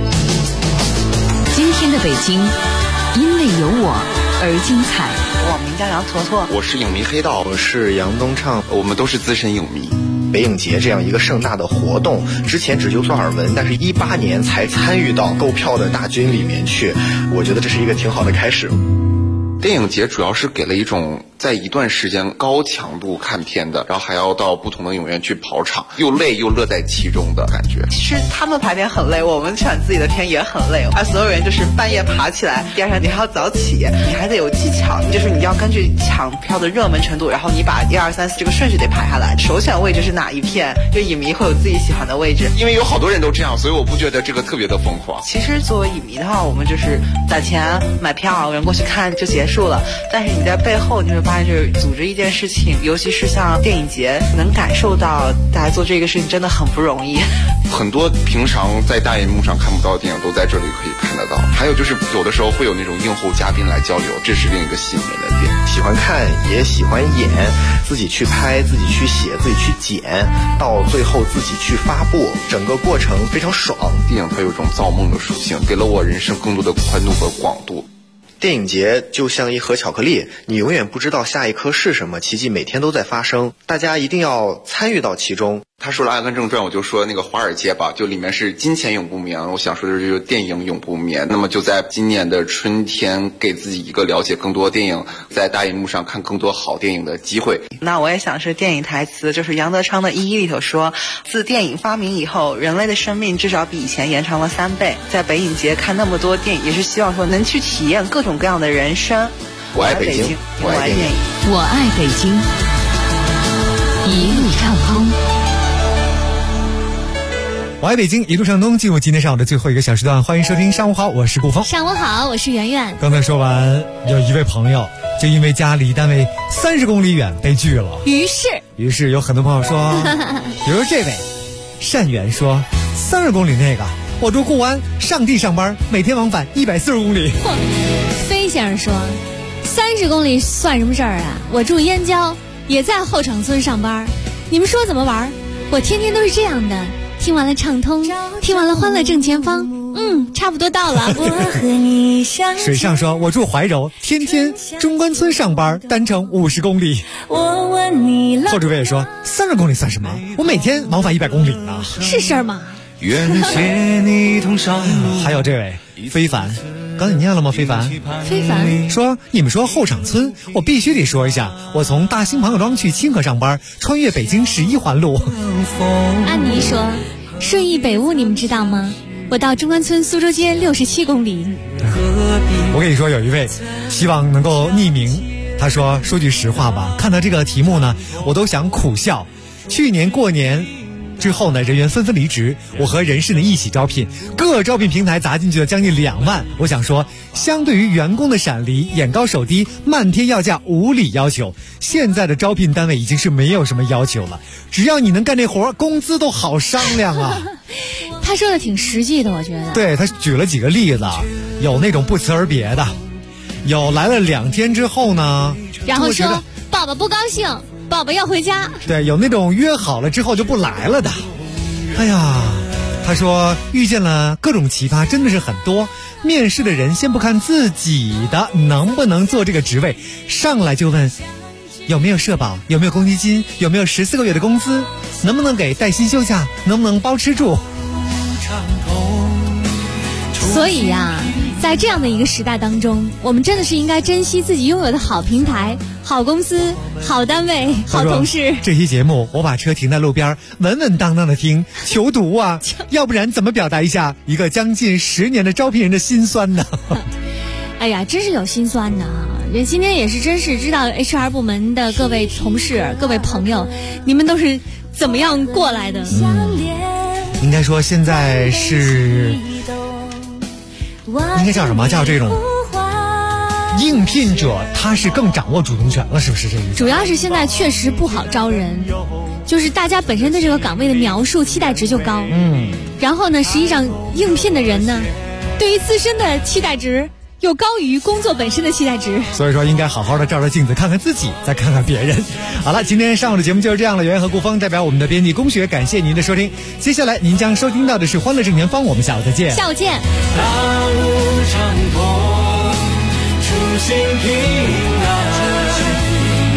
今天的北京因为有我而精彩。 我明名叫杨坨坨。 我是影迷黑道， 我是杨东畅， 我们都是资深影迷。 北影节这样一个盛大的活动，之前只有所耳闻，但是18年才参与到购票的大军里面去，我觉得这是一个挺好的开始。 电影节主要是给了一种在一段时间高强度看片的，然后还要到不同的影院去跑场，又累又乐在其中的感觉。 其实他们排片很累，我们选自己的片也很累，而所有人就是半夜爬起来，第二天你还要早起，你还得有技巧，就是你要根据抢票的热门程度，然后你把1、2、3、4这个顺序得排下来，首选位置是哪一片，就影迷会有自己喜欢的位置。 因为有好多人都这样，所以我不觉得这个特别的疯狂。 其实作为影迷的话，我们就是攒钱买票，人过去看就结束了。但是你在背后你会发现，就是组织一件事情，尤其是像电影节，能感受到大家做这个事情真的很不容易。 很多平常在大荧幕上看不到的电影都在这里可以看得到。还有就是有的时候会有那种映后嘉宾来交流，这是另一个吸引人的点。 喜欢看也喜欢演，自己去拍，自己去写，自己去剪，到最后自己去发布，整个过程非常爽。 电影它有一种造梦的属性，给了我人生更多的宽度和广度。 电影节就像一盒巧克力，你永远不知道下一颗是什么，奇迹每天都在发生，大家一定要参与到其中。 他说了《阿甘正传》，我就说那个华尔街吧，就里面是金钱永不眠，我想说的就是电影永不眠。那么就在今年的春天，给自己一个了解更多电影，在大荧幕上看更多好电影的机会。 那我也想是电影台词，就是杨德昌的《一一》里头说，自电影发明以后，人类的生命至少比以前延长了3倍。在北影节看那么多电影，也是希望说能去体验各种各样的人生。 我爱北京， 我爱电影， 我爱北京，一路畅通。 我爱北京，一路上东，进入今天上午的最后一个小时段，欢迎收听上午好，我是顾峰。 上午好，我是圆圆。 刚才说完，有一位朋友就因为家离单位30公里远被拒了，于是有很多朋友说，比如这位善缘说，30公里那个我住固安，上地上班，每天往返140公里。 飞先生说，30公里算什么事儿啊？我住燕郊，也在后场村上班，你们说怎么玩？我天天都是这样的。听完了畅通，听完了欢乐正前方，差不多到了。 水上说，我住怀柔，天天中关村上班，单程50公里。后主位也说，30公里算什么？我每天往返100公里呢， 是事儿吗？ 愿携你同上路。 还有这位非凡，刚才你念了吗？非凡说，你们说后场村，我必须得说一下，我从大兴朋友庄去清河上班，穿越北京11环路。 安妮说，顺义北坞你们知道吗？我到中关村苏州街67公里。 我跟你说，有一位希望能够匿名，他说，说句实话吧，看到这个题目呢，我都想苦笑。去年过年之后呢，人员纷纷离职，我和人事呢一起招聘，各招聘平台砸进去了将近2万。我想说，相对于员工的闪离、眼高手低、漫天要价、无理要求，现在的招聘单位已经是没有什么要求了，只要你能干这活，工资都好商量啊。 他说的挺实际的，我觉得。 对，他举了几个例子，有那种不辞而别的，有来了2天之后呢， 然后说爸爸不高兴，爸爸要回家。 对，有那种约好了之后就不来了的。哎呀，他说遇见了各种奇葩，真的是很多。面试的人先不看自己的能不能做这个职位，上来就问有没有社保，有没有公积金，有没有14个月的工资，能不能给带薪休假，能不能包吃住。 所以呀，在这样的一个时代当中，我们真的是应该珍惜自己拥有的好平台、好公司、好单位、好同事。 这期节目我把车停在路边，稳稳当当的听，求读啊，要不然怎么表达一下一个将近10年的招聘人的心酸呢？ 哎呀，真是有心酸的啊！人今天也是真是知道 HR 部门的各位同事、各位朋友，你们都是怎么样过来的？ 应该说现在是应该叫什么？叫这种应聘者，他是更掌握主动权了，是不是这意思？ 主要是现在确实不好招人，就是大家本身对这个岗位的描述期待值就高，然后呢，实际上应聘的人呢，对于自身的期待值又高于工作本身的期待值， 所以说应该好好的照照镜子，看看自己，再看看别人。好了，今天上午的节目就是这样了。圆圆和顾峰代表我们的编辑龚雪，感谢您的收听。接下来您将收听到的是《欢乐正前方》，我们下午再见。 下午见。 大路畅通，初心平安。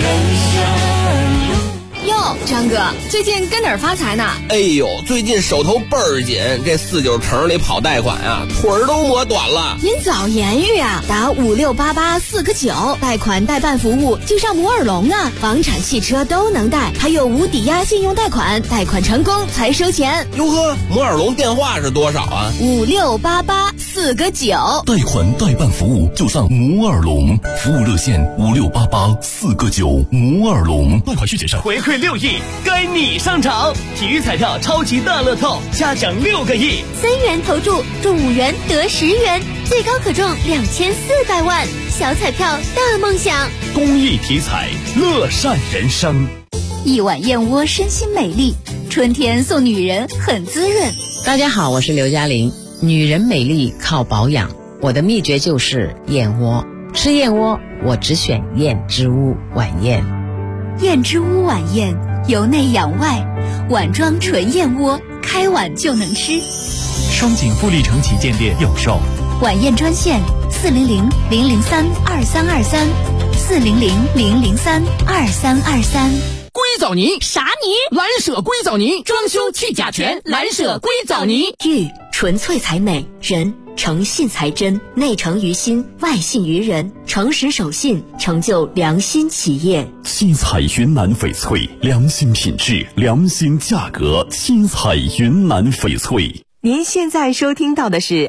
哟，张哥，最近跟哪儿发财呢？ 哎呦，最近手头倍儿紧，这49城里跑贷款啊，腿儿都磨短了。 您早言语啊，打5688-4个9，贷款代办服务就上摩尔龙啊，房产、汽车都能贷，还有无抵押信用贷款，贷款成功才收钱。 哟呵，摩尔龙电话是多少啊 ？5688-4个9， 贷款代办服务就上摩尔龙，服务热线5688-4个9，摩尔龙，贷款需谨慎。 回馈6亿，该你上场！体育彩票超级大乐透，下奖6个亿 ，3元投注中5元得10元，最高可中2400万，小彩票大梦想。 公益体彩，乐善人生。 一碗燕窝身心美丽，春天送女人很滋润。 大家好，我是刘嘉玲。女人美丽靠保养，我的秘诀就是燕窝。吃燕窝，我只选燕之屋晚宴。 燕之屋晚宴，由内养外，碗装纯燕窝，开碗就能吃。 双井富力城旗舰店有售。 晚宴专线400-003-2323，400-003-2323。 硅藻泥啥泥？蓝舍硅藻泥，装修去甲醛，蓝舍硅藻泥。 玉纯粹才美，人诚信才真，内诚于心，外信于人，诚实守信，成就良心企业。 七彩云南翡翠，良心品质，良心价格。七彩云南翡翠。 您现在收听到的是